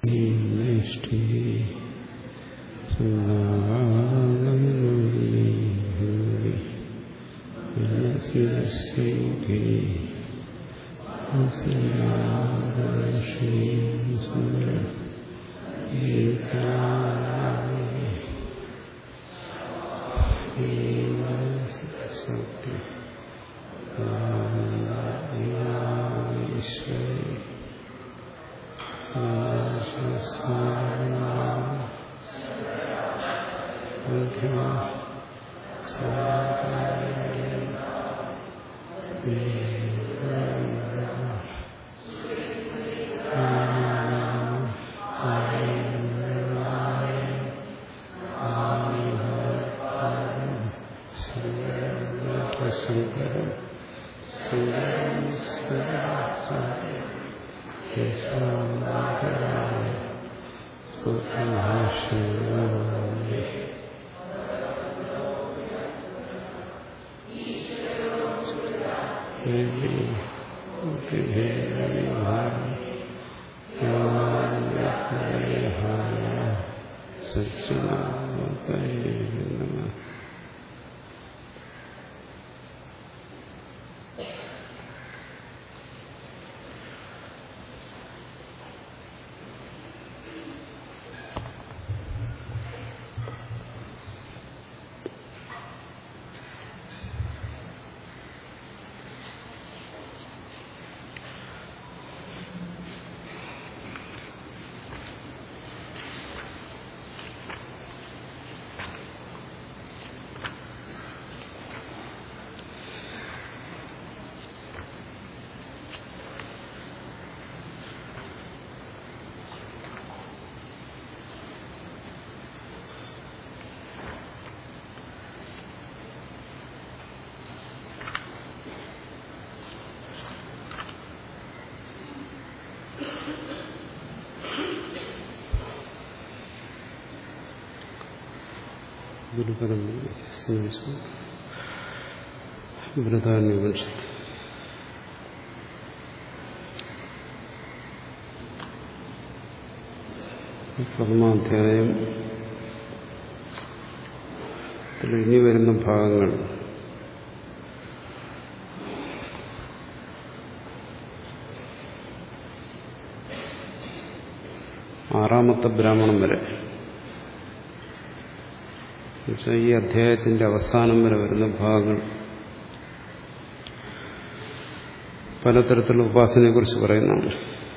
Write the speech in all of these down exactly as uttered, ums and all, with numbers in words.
ബൃഹദാരണ്യോപനിഷത്ത് പ്രഥമാധ്യായം ഇനി വരുന്ന ഭാഗങ്ങൾ ആറാമത്തെ ബ്രാഹ്മണം വരെ, ഈ അധ്യായത്തിന്റെ അവസാനം വരെ വരുന്ന ഭാഗങ്ങൾ പലതരത്തിലുള്ള ഉപാസനയെ കുറിച്ച് പറയുന്നതാണ്.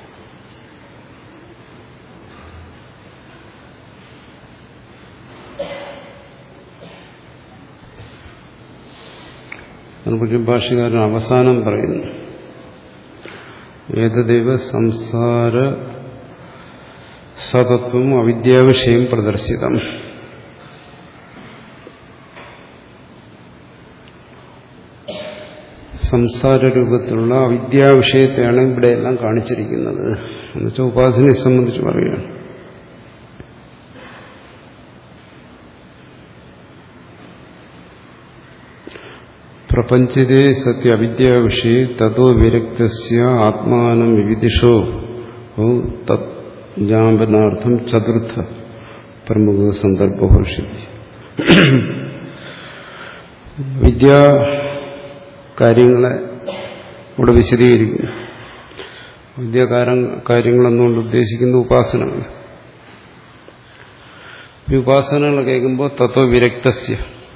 അതിനെക്കുറിച്ച് ഭാഷ്യകാരൻ അവസാനം പറയുന്നു, ഏതദേവ സംസാര സതത്വം അവിദ്യാവിഷയം പ്രദർശിതം. സംസാര രൂപത്തിലുള്ള അവിദ്യാവിഷയത്തെയാണ് ഇവിടെയെല്ലാം കാണിച്ചിരിക്കുന്നത് എന്നുവെച്ചാൽ ഉപാസനയെ സംബന്ധിച്ച് പറയുകയാണ്. പ്രപഞ്ചിതേ സത്യ അവിദ്യാവിഷയെ തതോ വിരക്തസ്യ ആത്മാനം വിവിദിഷോ തജ്ഞാപനാർത്ഥം ചതുർത്ഥ പ്രമുഖ സന്ദർഭോഷി. വിദ്യാ കാര്യങ്ങളെ ഇവിടെ വിശദീകരിക്കുന്നു. വിദ്യാകാര കാര്യങ്ങളെന്നുകൊണ്ട് ഉദ്ദേശിക്കുന്ന ഉപാസനകൾ. ഈ ഉപാസനകൾ കേൾക്കുമ്പോൾ തത്വ വിരക്തസ്യ,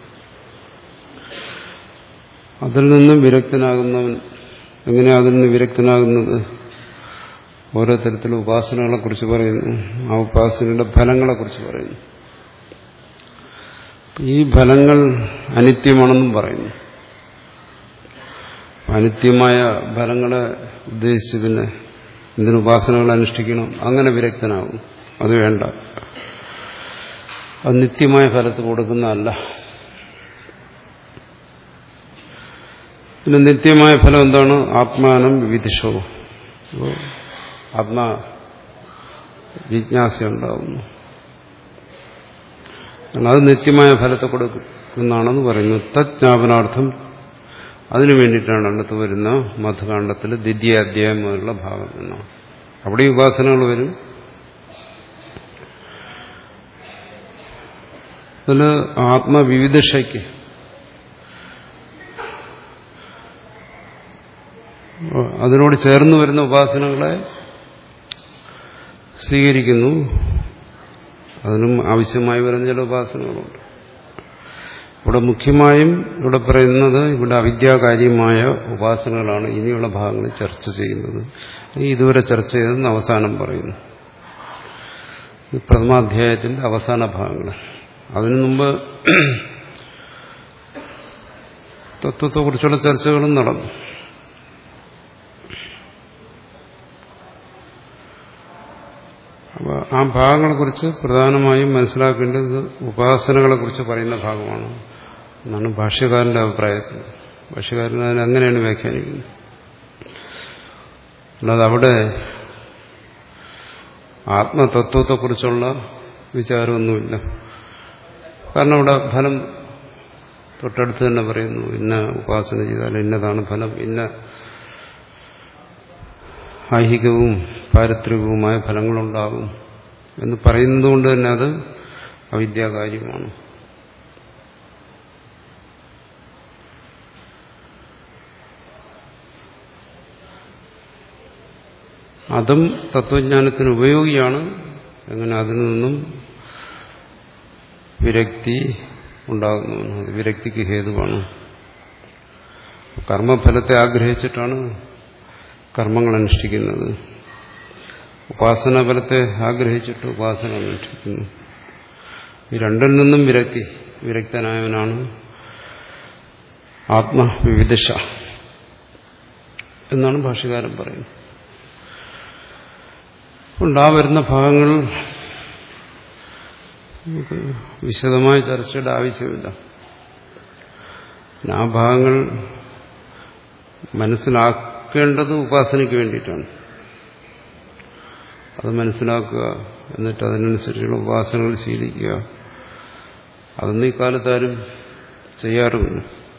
അതിൽ നിന്നും വിരക്തനാകുന്നവൻ. എങ്ങനെയാണ് അതിൽ നിന്ന് വിരക്തനാകുന്നത്? ഓരോ തരത്തിലുള്ള ഉപാസനകളെ കുറിച്ച് പറയുന്നു, ആ ഉപാസനയുടെ ഫലങ്ങളെ കുറിച്ച് പറയുന്നു. ഈ ഫലങ്ങൾ അനിത്യമാണെന്നും പറയുന്നു. അനിത്യമായ ഫലങ്ങളെ ഉദ്ദേശിച്ച് പിന്നെ എന്തിനു ഉപാസനകൾ അനുഷ്ഠിക്കണം? അങ്ങനെ വിരക്തനാകും. അത് വേണ്ട, അത് നിത്യമായ ഫലത്ത് കൊടുക്കുന്നതല്ല. പിന്നെ നിത്യമായ ഫലം എന്താണ്? ആത്മാനം വിവിധിഷോ, ആത്മാ ജിജ്ഞാസ ഉണ്ടാകുന്നു. അത് നിത്യമായ ഫലത്തെ കൊടുക്കുന്നാണെന്ന് പറയുന്നു. തജ്ഞാപനാർത്ഥം, അതിനു വേണ്ടിയിട്ടാണ് അടുത്ത് വരുന്ന മധുകാണ്ഡത്തിൽ ദ്വിതീയാധ്യായം മുതലുള്ള ഭാഗം എന്നാണ്. അവിടെ ഉപാസനകൾ വരും. അതിൽ ആത്മവിവിധയ്ക്ക് അതിനോട് ചേർന്ന് വരുന്ന ഉപാസനകളെ സ്വീകരിക്കുന്നു. അതിനും ആവശ്യമായി വരുന്ന ചില ഉപാസനകളുണ്ട്. ഇവിടെ മുഖ്യമായും ഇവിടെ പറയുന്നത് ഇവിടെ അവിദ്യാകാര്യമായ ഉപാസനകളാണ് ഇനിയുള്ള ഭാഗങ്ങളിൽ ചർച്ച ചെയ്യുന്നത്. ഇതുവരെ ചർച്ച ചെയ്തെന്ന് അവസാനം പറയുന്നു. ഈ പ്രഥമാധ്യായത്തിന്റെ അവസാന ഭാഗങ്ങൾ. അതിനു മുമ്പ് തത്വത്തെക്കുറിച്ചുള്ള ചർച്ചകളും നടന്നു. അപ്പോൾ ആ ഭാഗങ്ങളെക്കുറിച്ച് പ്രധാനമായും മനസ്സിലാക്കേണ്ടത് ഉപാസനകളെക്കുറിച്ച് പറയുന്ന ഭാഗമാണ് എന്നാണ് ഭാഷ്യകാരന്റെ അഭിപ്രായത്തിൽ. ഭാഷ്യകാരൻ അതിനെ അങ്ങനെയാണ് വ്യാഖ്യാനിക്കുന്നത്. അല്ലാതെ അവിടെ ആത്മതത്വത്തെക്കുറിച്ചുള്ള വിചാരമൊന്നുമില്ല. കാരണം അവിടെ ഫലം തൊട്ടടുത്ത് തന്നെ പറയുന്നു. ഇന്ന ഉപാസന ചെയ്താൽ ഇന്നതാണ് ഫലം, ഇന്ന ഐഹികവും പാരിത്രികവുമായ ഫലങ്ങളുണ്ടാകും എന്ന് പറയുന്നത് കൊണ്ട് തന്നെ അത് അവിദ്യാകാര്യമാണ്. അതും തത്വജ്ഞാനത്തിന് ഉപയോഗിയാണ്. എങ്ങനെ അതിൽ നിന്നും വിരക്തി ഉണ്ടാകുന്നു. അത് വിരക്തിക്ക് ഹേതുവാണ്. കർമ്മഫലത്തെ ആഗ്രഹിച്ചിട്ടാണ് കർമ്മങ്ങൾ അനുഷ്ഠിക്കുന്നത്. ഉപാസനാഫലത്തെ ആഗ്രഹിച്ചിട്ട് ഉപാസന അനുഷ്ഠിക്കുന്നു. ഈ രണ്ടിൽ നിന്നും വിരക്തി വിരക്തനായവനാണ് ആത്മവിവിധ എന്നാണ് ഭാഷ്യകാരൻ പറയുന്നത്. ഉണ്ടാ വരുന്ന ഭാഗങ്ങൾ വിശദമായ ചർച്ചയുടെ ആവശ്യമില്ല. ആ ഭാഗങ്ങൾ മനസ്സിലാക്കേണ്ടത് ഉപാസനയ്ക്ക് വേണ്ടിയിട്ടാണ്. അത് മനസ്സിലാക്കുക, എന്നിട്ട് അതിനനുസരിച്ചുള്ള ഉപാസനകൾ ശീലിക്കുക. അതൊന്നും ഇക്കാലത്താരും ചെയ്യാറുമില്ല.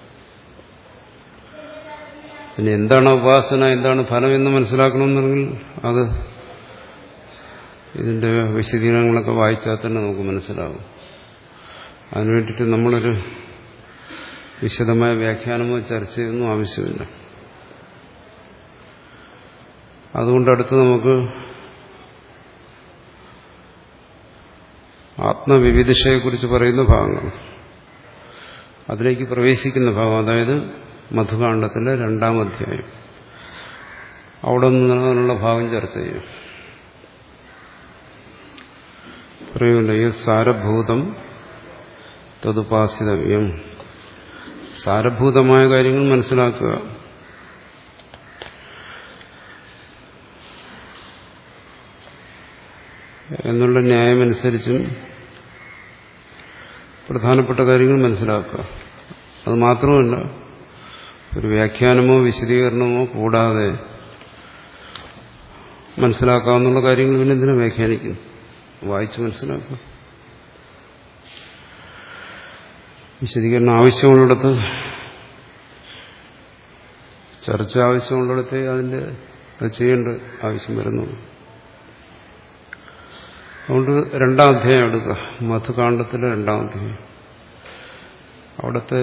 പിന്നെ എന്താണ് ഉപാസന, എന്താണ് ഫലം എന്ന് മനസ്സിലാക്കണമെന്നുണ്ടെങ്കിൽ അത് ഇതിന്റെ വിശദീകരണങ്ങളൊക്കെ വായിച്ചാൽ തന്നെ നമുക്ക് മനസ്സിലാവും. അതിനുവേണ്ടിയിട്ട് നമ്മളൊരു വിശദമായ വ്യാഖ്യാനമോ ചർച്ചയൊന്നും ആവശ്യമില്ല. അതുകൊണ്ട് അടുത്ത് നമുക്ക് ആത്മവിവിധയെക്കുറിച്ച് പറയുന്ന ഭാഗങ്ങൾ, അതിലേക്ക് പ്രവേശിക്കുന്ന ഭാഗം, അതായത് മധുകാണ്ഡത്തിലെ രണ്ടാം അധ്യായം, അവിടെ നിന്നുള്ള ഭാഗം ചർച്ച ചെയ്യും. പറയുമല്ലോ, ഈ സാരഭൂതം തതുപാസിതവ്യം. സാരഭൂതമായ കാര്യങ്ങൾ മനസ്സിലാക്കുക. എന്നുള്ള ന്യായമനുസരിച്ചും പ്രധാനപ്പെട്ട കാര്യങ്ങൾ മനസ്സിലാക്കുക. അത് മാത്രമല്ല, ഒരു വ്യാഖ്യാനമോ വിശദീകരണമോ കൂടാതെ മനസ്സിലാക്കാവുന്ന കാര്യങ്ങൾ പിന്നെ എന്തിനാ വ്യാഖ്യാനിക്കുന്നു? വായിച്ച് മനസ്സിലാക്കുക. വിശദീകരണം ആവശ്യമുള്ളിടത്ത്, ചർച്ച ആവശ്യമുള്ളിടത്ത് അതിൻ്റെ അത് ചെയ്യേണ്ട ആവശ്യം വരുന്നു. അതുകൊണ്ട് രണ്ടാം അധ്യായം എടുക്കുക, മധുകാണ്ഡത്തിലെ രണ്ടാം അധ്യായം. അവിടുത്തെ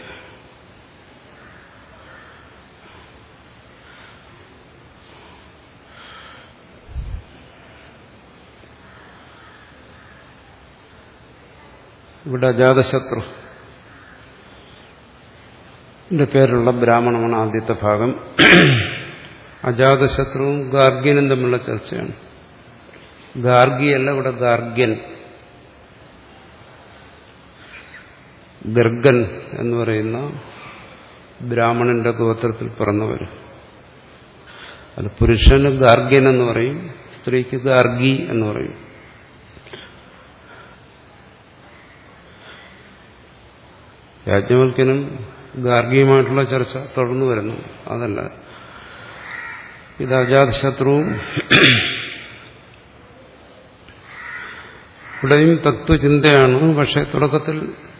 ഇവിടെ അജാതശത്രു ന്റെ പേരുള്ള ബ്രാഹ്മണമാണ് ആദ്യത്തെ ഭാഗം. അജാതശത്രുവും ഗാർഗ്യനും തമ്മിലുള്ള ചർച്ചയാണ്. ഗാർഗിയല്ല, ഇവിടെ ഗാർഗ്യൻ. ഗർഗൻ എന്ന് പറയുന്ന ബ്രാഹ്മണന്റെ ഗോത്രത്തിൽ പിറന്നവർ. അത് പുരുഷന് ഗാർഗ്യൻ എന്ന് പറയും, സ്ത്രീക്ക് ഗാർഗി എന്ന് പറയും. യാജ്ഞവൽക്കനും ഗാർഗിയുമായിട്ടുള്ള ചർച്ച തുടർന്നു വരുന്നു. അതല്ല, ഇത് അജാതശത്രുവും ഇവിടെയും തത്വചിന്തയാണ്. പക്ഷെ തുടക്കത്തിൽ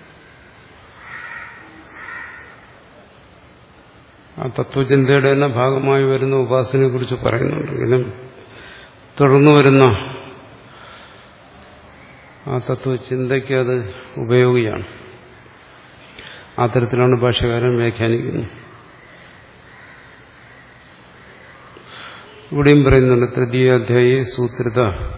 ആ തത്വചിന്തയുടെ തന്നെ ഭാഗമായി വരുന്ന ഉപാസനയെ കുറിച്ച് പറയുന്നുണ്ടെങ്കിലും തുടർന്നു വരുന്ന ആ തത്വചിന്തയ്ക്ക് അത് ഉപയോഗിയാണ്. ആ തരത്തിലാണ് ഭാഷ്യകാരൻ വ്യാഖ്യാനിക്കുന്നത്. ഇവിടെയും പറയുന്നുണ്ട് തൃതീയാധ്യായേ സൂത്രിത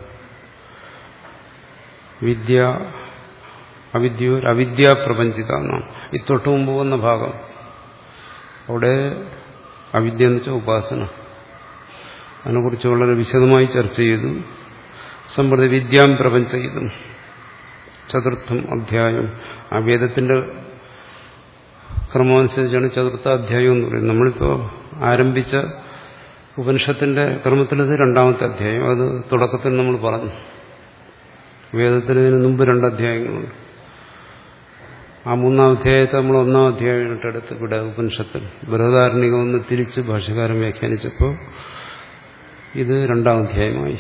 വിദ്യ അവിദ്യോർ അവിദ്യാപ്രപഞ്ചിത എന്നാണ് ഈ തൊട്ടു മുമ്പ് വന്ന ഭാഗം. അവിടെ അവിദ്യ എന്ന് വെച്ചാൽ ഉപാസന, അതിനെക്കുറിച്ച് വളരെ വിശദമായി ചർച്ച ചെയ്തു. സമ്പ്രതി വിദ്യാം പ്രപഞ്ചയിതും ചതുർത്ഥം അധ്യായം. ആ വേദത്തിന്റെ ക്രമമനുസരിച്ചാണ് ചതുർത്ഥ അധ്യായം എന്ന് പറയുന്നത്. നമ്മളിപ്പോൾ ആരംഭിച്ച ഉപനിഷത്തിന്റെ ക്രമത്തിലത് രണ്ടാമത്തെ അധ്യായം. അത് തുടക്കത്തിൽ നമ്മൾ പറഞ്ഞു. വേദത്തിന് ഇതിന് മുമ്പ് രണ്ട് അധ്യായങ്ങളുണ്ട്. ആ മൂന്നാം അധ്യായത്തെ നമ്മൾ ഒന്നാം അധ്യായമായിട്ടെടുത്ത് ഇവിടെ ഉപനിഷത്തിൽ ബൃഹദാരണ്യകം ഒന്ന് തിരിച്ച് ഭാഷ്യകാരൻ വ്യാഖ്യാനിച്ചപ്പോൾ ഇത് രണ്ടാം അധ്യായമായി.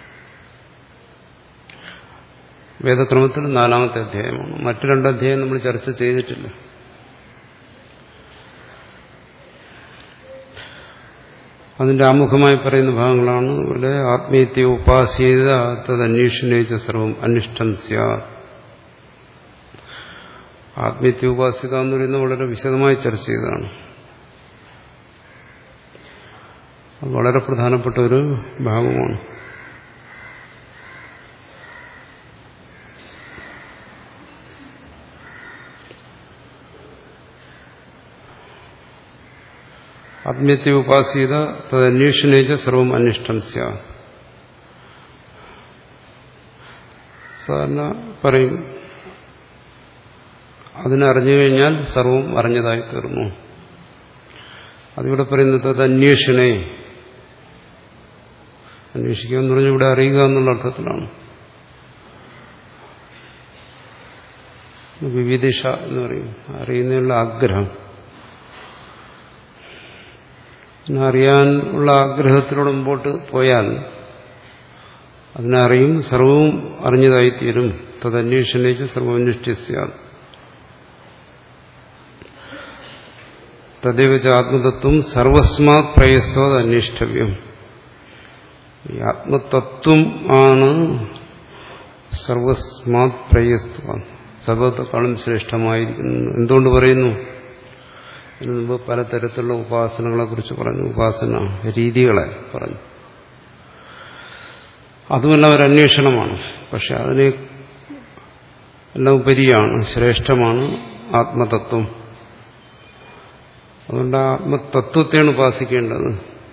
വേദക്രമത്തിൽ നാലാമത്തെ അധ്യായമാണ്. മറ്റു രണ്ട് അധ്യായം നമ്മൾ ചർച്ച ചെയ്തിട്ടില്ല. അതിന്റെ ആമുഖമായി പറയുന്ന ഭാഗങ്ങളാണ് ഇവിടെ. ആത്മീയത്തെ ഉപാസ്യത തദന്വേഷണേച്ച സർവം അനിഷ്ടം സ്യാത്. ആത്മീയത്തെ ഉപാസ്യത എന്ന് പറയുന്നത് വളരെ വിശദമായി ചർച്ച ചെയ്തതാണ്. അത് വളരെ പ്രധാനപ്പെട്ട ഒരു ഭാഗമാണ്. ആത്മീയത്തെ ഉപാസ്യത തദന്വേഷണേച്ച സർവം അനിഷ്ടം സ്യാത്. സാധാരണ പറയും അതിനറിഞ്ഞു കഴിഞ്ഞാൽ സർവം അറിഞ്ഞതായി തീർന്നു. അതിവിടെ പറയുന്നത് അത് അന്വേഷണേ, അന്വേഷിക്കുക എന്ന് പറഞ്ഞാൽ ഇവിടെ അറിയുക എന്നുള്ള അർത്ഥത്തിലാണ്. വിവിധിഷ എന്ന് പറയും, അറിയുന്നതിനുള്ള ആഗ്രഹം. അറിയാൻ ഉള്ള ആഗ്രഹത്തിലൂടെ മുമ്പോട്ട് പോയാൽ അതിനറിയും, സർവവും അറിഞ്ഞതായിത്തീരും. തദന്വേഷണേച്ച് സർവനിഷ്ഠ്യസ്യാത്. തദൈവച ആത്മതത്വം സർവസ്മാത് പ്രയസ്തോത് അന്വേഷ്ടവ്യം. ഈ ആത്മതത്വം ആണ് സർവസ്മാത് പ്രയസ്തം, സർവത്തെക്കാളും ശ്രേഷ്ഠമായിരിക്കുന്നു. എന്തുകൊണ്ട് പറയുന്നു? ഇതിനു മുമ്പ് പലതരത്തിലുള്ള ഉപാസനകളെ കുറിച്ച് പറഞ്ഞു, ഉപാസന രീതികളെ പറഞ്ഞു. അതുമെല്ലാം ഒരു അന്വേഷണമാണ്. പക്ഷെ അതിനെ എല്ലാം ഉപരിയാണ്, ശ്രേഷ്ഠമാണ് ആത്മതത്വം. അതുകൊണ്ട് ആത്മതത്വത്തെയാണ് ഉപാസിക്കേണ്ടത്.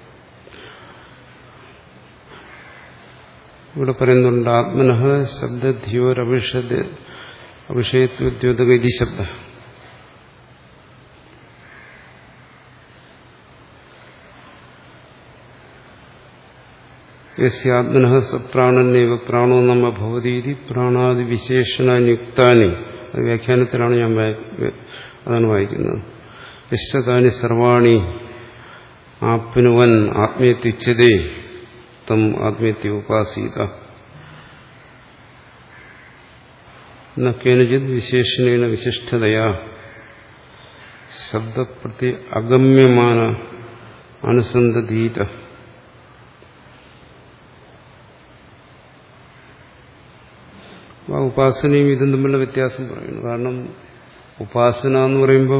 ഇവിടെ പറയുന്നുണ്ട് ആത്മനഃ ശബ്ദധ്യോരവിഷത് അവിഷയത്വദ്യോതക ശബ്ദ. യസ്യാത്മനഃ സപ്രാണനൈവ പ്രാണോ നമ്മ ഭവതീതി പ്രാണാദി വിശേഷണയുക്താനി. അത് വ്യാഖ്യാനത്തിലാണ് ഞാൻ അതാണ് വായിക്കുന്നത്. യശ്ചതാനി സർവാണി ആപ്നുവൻ ആത്മീയത്യുച്യതേ തം ആത്മീയത്തെ ഉപാസീത. ന കേനചിത് വിശേഷണേന വിശിഷ്ടതയാ ശബ്ദപ്രതി അഗമ്യമാന അനുസന്ധീത. ഉപാസനയും ഇതും തമ്മിലുള്ള വ്യത്യാസം പറയുന്നു. കാരണം ഉപാസന എന്ന് പറയുമ്പോൾ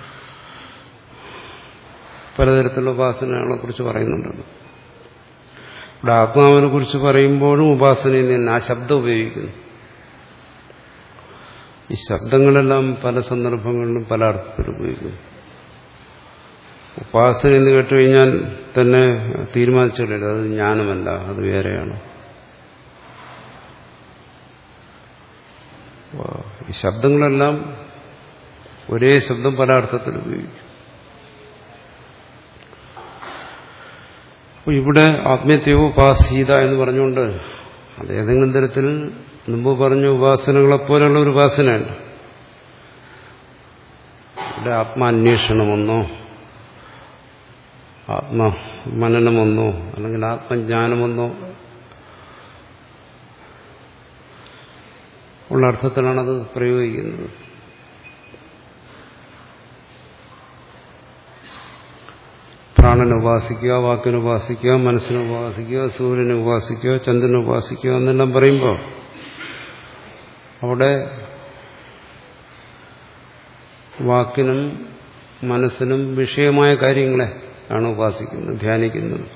പലതരത്തിലുള്ള ഉപാസനകളെ കുറിച്ച് പറയുന്നുണ്ടല്ലോ. ഇവിടെ ആത്മാവിനെ കുറിച്ച് പറയുമ്പോഴും ഉപാസനയിൽ തന്നെ ആ ശബ്ദം ഉപയോഗിക്കുന്നു. ഈ ശബ്ദങ്ങളെല്ലാം പല സന്ദർഭങ്ങളിലും പല അർത്ഥത്തിൽ ഉപയോഗിക്കുന്നു. ഉപാസന എന്ന് കേട്ടുകഴിഞ്ഞാൽ തന്നെ തീരുമാനിച്ചിട്ടില്ല, അത് ജ്ഞാനമല്ല, അത് വേറെയാണ്. ഈ ശബ്ദങ്ങളെല്ലാം ഒരേ ശബ്ദം പല അർത്ഥത്തിൽ ഉപയോഗിക്കും. അപ്പോൾ ഇവിടെ ആത്മീയത്വ ഉപാസീത എന്ന് പറഞ്ഞുകൊണ്ട് അത് ഏതെങ്കിലും തരത്തിൽ മുമ്പ് പറഞ്ഞ ഉപാസനകളെപ്പോലെയുള്ള ഒരു ഉപാസനയല്ല. ഇവിടെ ആത്മാന്വേഷണമെന്നോ ആത്മമനനമെന്നോ അല്ലെങ്കിൽ ആത്മജ്ഞാനമെന്നോ ഉള്ള അർത്ഥത്തിലാണത് പ്രയോഗിക്കുന്നത്. പ്രാണനെ ഉപാസിക്കുക, വാക്കിനെ ഉപാസിക്കുക, മനസ്സിനെ ഉപാസിക്കുക, സൂര്യനെ ഉപാസിക്കുക, ചന്ദ്രനെ ഉപാസിക്കുക എന്നെല്ലാം പറയുമ്പോൾ അവിടെ വാക്കിനും മനസ്സിനും വിഷയമായ കാര്യങ്ങളെ ആണ് ഉപാസിക്കുന്നത്, ധ്യാനിക്കുന്നത്.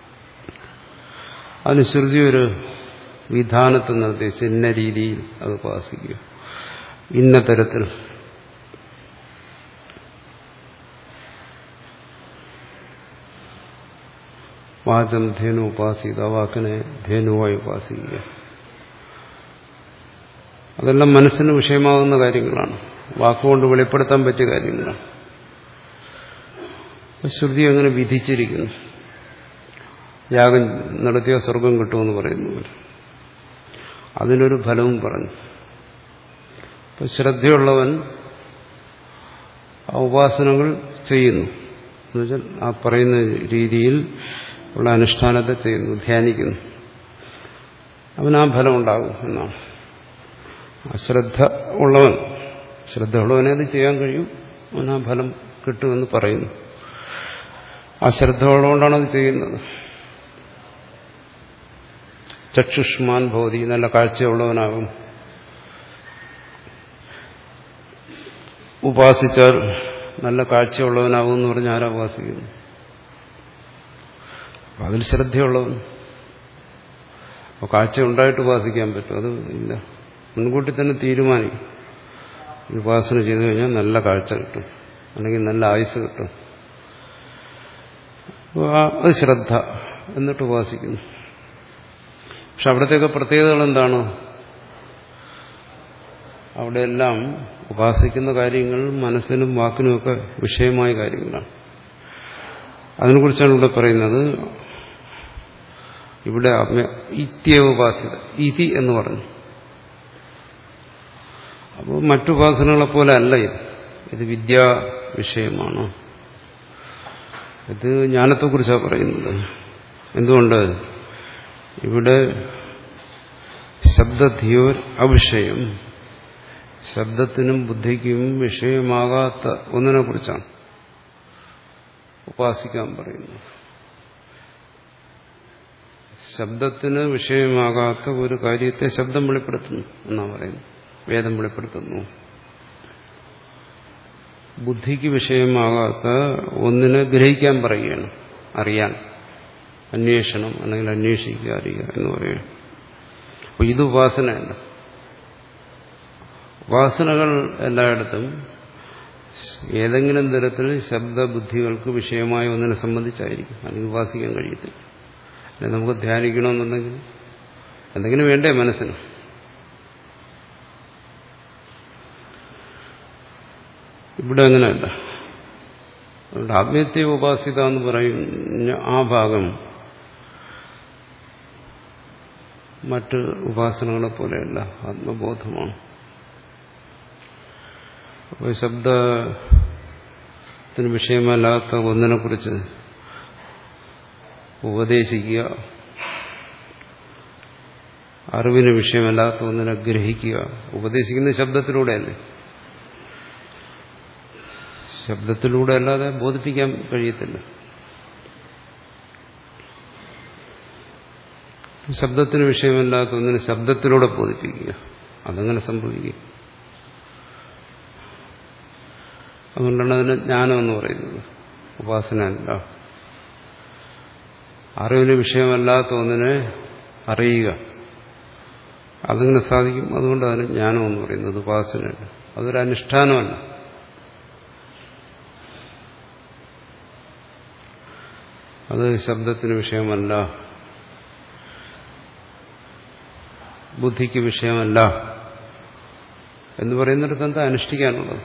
അതിന് ശ്രുതി ഒരു വിധാനത്തിൽ നിർദ്ദേശിച്ച് ഇന്ന രീതിയിൽ അത് ഉപാസിക്കുക, ഇന്ന തരത്തിൽ. വാചം ധേനു ഉപാസിത, വാക്കിനെ ധേനുവായി ഉപാസിക്കുക. അതെല്ലാം മനസ്സിന് വിഷയമാകുന്ന കാര്യങ്ങളാണ്, വാക്കുകൊണ്ട് വെളിപ്പെടുത്താൻ പറ്റിയ കാര്യങ്ങളാണ്. ശ്രുതി അങ്ങനെ വിധിച്ചിരിക്കുന്നു. യാഗം നടത്തിയ സ്വർഗം കിട്ടുമെന്ന് പറയുന്നു. അതിനൊരു ഫലവും പറഞ്ഞു. ഇപ്പം ശ്രദ്ധയുള്ളവൻ ആ ഉപാസനകൾ ചെയ്യുന്നു, എന്നുവെച്ചാൽ ആ പറയുന്ന രീതിയിൽ ഉള്ള അനുഷ്ഠാനത്തെ ചെയ്യുന്നു, ധ്യാനിക്കുന്നു. അവന് ആ ഫലം ഉണ്ടാകും എന്നാണ്. അശ്രദ്ധ ഉള്ളവൻ, ശ്രദ്ധ ഉള്ളവനെ അത് ചെയ്യാൻ കഴിയും, അവന് ആ ഫലം കിട്ടുമെന്ന് പറയുന്നു. അശ്രദ്ധ ഉള്ളതുകൊണ്ടാണ് അത് ചെയ്യുന്നത്. ചക്ഷുഷ്മാൻ ഭവതി, നല്ല കാഴ്ചയുള്ളവനാകും. ഉപാസിച്ചാൽ നല്ല കാഴ്ചയുള്ളവനാകും എന്ന് പറഞ്ഞ് ആരാ ഉപാസിക്കുന്നു? അതിൽ ശ്രദ്ധയുള്ളവൻ. അപ്പോൾ കാഴ്ച ഉണ്ടായിട്ട് ഉപാസിക്കാൻ പറ്റും? അത് ഇല്ല. മുൻകൂട്ടി തന്നെ തീരുമാനിക്കും, ഉപാസന ചെയ്തു കഴിഞ്ഞാൽ നല്ല കാഴ്ച കിട്ടും, അല്ലെങ്കിൽ നല്ല ആയുസ് കിട്ടും. അത് ശ്രദ്ധ, എന്നിട്ട് ഉപാസിക്കുന്നു. പക്ഷെ അവിടത്തേക്ക് പ്രത്യേകതകൾ എന്താണ്? അവിടെയെല്ലാം ഉപാസിക്കുന്ന കാര്യങ്ങൾ മനസ്സിനും വാക്കിനുമൊക്കെ വിഷയമായ കാര്യങ്ങളാണ്. അതിനെക്കുറിച്ചാണ് ഇവിടെ പറയുന്നത്. ഇവിടെ ഇത്യവ ഉപാസിത, ഇതി എന്ന് പറഞ്ഞു. അപ്പോൾ മറ്റുപാസനകളെ പോലെ അല്ല ഇത്. ഇത് വിദ്യാ വിഷയമാണ്. ഇത് ജ്ഞാനത്തെക്കുറിച്ചാണ് പറയുന്നത്. എന്തുകൊണ്ട്? ഇവിടെ ശബ്ദധിയോർ അവിഷയം, ശബ്ദത്തിനും ബുദ്ധിക്കും വിഷയമാകാത്ത ഒന്നിനെ കുറിച്ചാണ് ഉപാസിക്കാൻ പറയുന്നത്. ശബ്ദത്തിന് വിഷയമാകാത്ത ഒരു കാര്യത്തെ ശബ്ദം വെളിപ്പെടുത്തുന്നു എന്നാണ് പറയുന്നത്, വേദം വെളിപ്പെടുത്തുന്നു. ബുദ്ധിക്ക് വിഷയമാകാത്ത ഒന്നിനെ ഗ്രഹിക്കാൻ പറയുകയാണ്, അറിയാൻ, അന്വേഷണം അല്ലെങ്കിൽ അന്വേഷിക്കുക, അറിയുക എന്ന് പറയുക. അപ്പോൾ ഇത് ഉപാസനയല്ല. ഉപാസനകൾ എല്ലായിടത്തും ഏതെങ്കിലും തരത്തിൽ ശബ്ദബുദ്ധികൾക്ക് വിഷയമായ ഒന്നിനെ സംബന്ധിച്ചായിരിക്കും, അല്ലെങ്കിൽ ഉപാസിക്കാൻ കഴിയത്തില്ല. അല്ലെങ്കിൽ നമുക്ക് ധ്യാനിക്കണമെന്നുണ്ടെങ്കിൽ എന്തെങ്കിലും വേണ്ടേ മനസ്സിന്? ഇവിടെ അങ്ങനെയല്ല. അതുകൊണ്ട് ആത്മീയത്തെ ഉപാസിത എന്ന് പറയുന്ന ആ ഭാഗം മറ്റ് ഉപാസനകളെ പോലെയല്ല, ആത്മബോധമാണ്. അപ്പോൾ ശബ്ദത്തിന് വിഷയമല്ലാത്ത ഒന്നിനെക്കുറിച്ച് ഉപദേശിക്കുക, അറിവിന് വിഷയമല്ലാത്ത ഒന്നിനെ ഗ്രഹിക്കുക. ഉപദേശിക്കുന്ന ശബ്ദത്തിലൂടെയല്ലേ? ശബ്ദത്തിലൂടെ അല്ലാതെ ബോധിപ്പിക്കാൻ കഴിയത്തില്ല. ശബ്ദത്തിന് വിഷയമല്ലാത്ത ഒന്നിനെ ശബ്ദത്തിലൂടെ ബോധിപ്പിക്കുക, അതങ്ങനെ സംഭവിക്കുക. അതുകൊണ്ടാണ് അതിന് ജ്ഞാനം എന്ന് പറയുന്നത്, ഉപാസനയല്ല. അറിവിന് വിഷയമല്ലാത്ത ഒന്നിനെ അറിയുക, അതിങ്ങനെ സാധിക്കും. അതുകൊണ്ട് അതിന് ജ്ഞാനം എന്ന് പറയുന്നത് ഉപാസനയല്ല, അതൊരു അനുഷ്ഠാനമല്ല. അത് ശബ്ദത്തിന് വിഷയമല്ല, ബുദ്ധിക്ക് വിഷയമല്ല എന്ന് പറയുന്നിടത്ത് എന്താ അനുഷ്ഠിക്കാനുള്ളത്?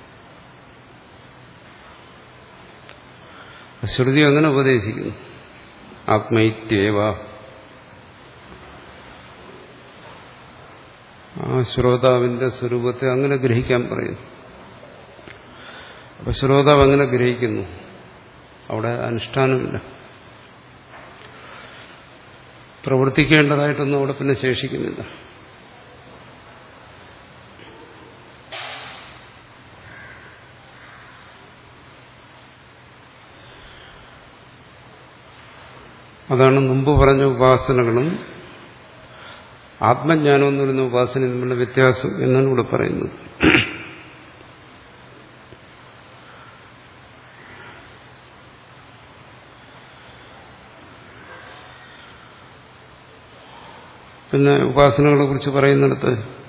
ശ്രുതി അങ്ങനെ ഉപദേശിക്കുന്നു, ആത്മൈത്യേവ. ആ ശ്രോതാവിന്റെ സ്വരൂപത്തെ അങ്ങനെ ഗ്രഹിക്കാൻ പറയുന്നു. അപ്പൊ ശ്രോതാവ് അങ്ങനെ ഗ്രഹിക്കുന്നു, അവിടെ അനുഷ്ഠാനമില്ല. പ്രവർത്തിക്കേണ്ടതായിട്ടൊന്നും അവിടെ പിന്നെ ശേഷിക്കുന്നില്ല. അതാണ് മുമ്പ് പറഞ്ഞ ഉപാസനകളും ആത്മജ്ഞാനം എന്ന് പറയുന്ന ഉപാസന തമ്മിലുള്ള വ്യത്യാസം എന്നാണ് ഇവിടെ പറയുന്നത്. പിന്നെ ഉപാസനകളെ കുറിച്ച് പറയുന്നിടത്ത്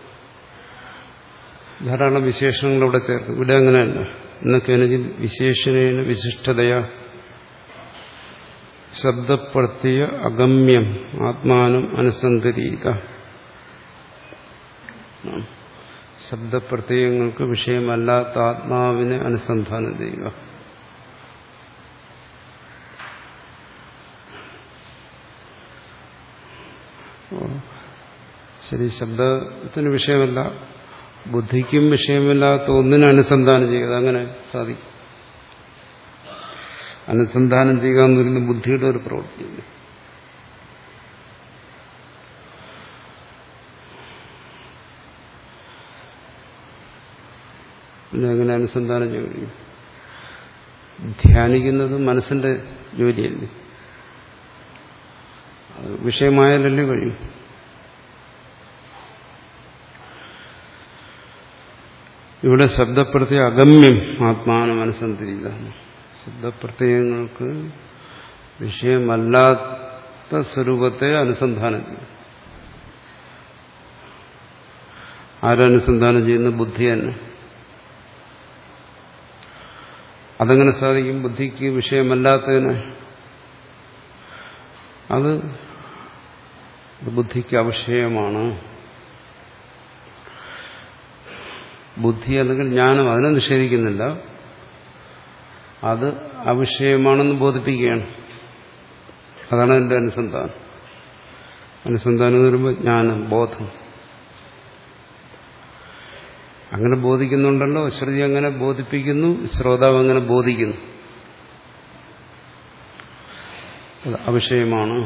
ധാരാളം വിശേഷങ്ങൾ ഇവിടെ ചേർക്കും. ഇവിടെ അങ്ങനെയല്ല. എന്നൊക്കെയാണെങ്കിൽ വിശേഷണേന വിശിഷ്ടതയാ ശബ്ദപ്രത്യ അഗമ്യം ആത്മാനം അനുസന്ധരീത. ശബ്ദപ്രത്യയങ്ങൾക്ക് വിഷയമല്ലാത്ത ആത്മാവിനെ അനുസന്ധാനം ചെയ്യുക. ശരി, ശബ്ദത്തിന് വിഷയമല്ല, ബുദ്ധിക്കും വിഷയമില്ലാത്ത ഒന്നിനെ അനുസന്ധാനം ചെയ്യുക. അങ്ങനെ സാധിക്കും. അനുസന്ധാനം ചെയ്യുക എന്ന് പറയുന്നത് ബുദ്ധിയുടെ ഒരു പ്രവൃത്തിയില്ല. പിന്നെ എങ്ങനെ അനുസന്ധാനം ചെയ്യും? ധ്യാനിക്കുന്നത് മനസ്സിന്റെ ജോലിയല്ലേ, വിഷയമായാലല്ലേ കഴിയും. ഇവിടെ ശബ്ദപ്രത്യ അഗമ്യം ആത്മാനം അനുസന്ധിക്കുകയാണ്. ശബ്ദപ്രത്യയങ്ങൾക്ക് വിഷയമല്ലാത്ത സ്വരൂപത്തെ അനുസന്ധാനം ചെയ്യും. ആരനുസന്ധാനം ചെയ്യുന്ന? ബുദ്ധി തന്നെ. അതെങ്ങനെ സാധിക്കും? ബുദ്ധിക്ക് വിഷയമല്ലാത്തതിന് അത് ബുദ്ധിക്ക് അവിഷയമാണ്. ബുദ്ധി അല്ലെങ്കിൽ ജ്ഞാനം അതിനെ നിഷേധിക്കുന്നില്ല, അത് അവിഷയമാണെന്ന് ബോധിപ്പിക്കുകയാണ്. അതാണ് അതിൻ്റെ അനുസന്ധാനം. അനുസന്ധാനം എന്ന് പറയുമ്പോൾ ജ്ഞാനം, ബോധം. അങ്ങനെ ബോധിക്കുന്നുണ്ടല്ലോ. ശ്രുതി അങ്ങനെ ബോധിപ്പിക്കുന്നു, ശ്രോതാവ് അങ്ങനെ ബോധിക്കുന്നു. അത് അവിഷയമാണ്.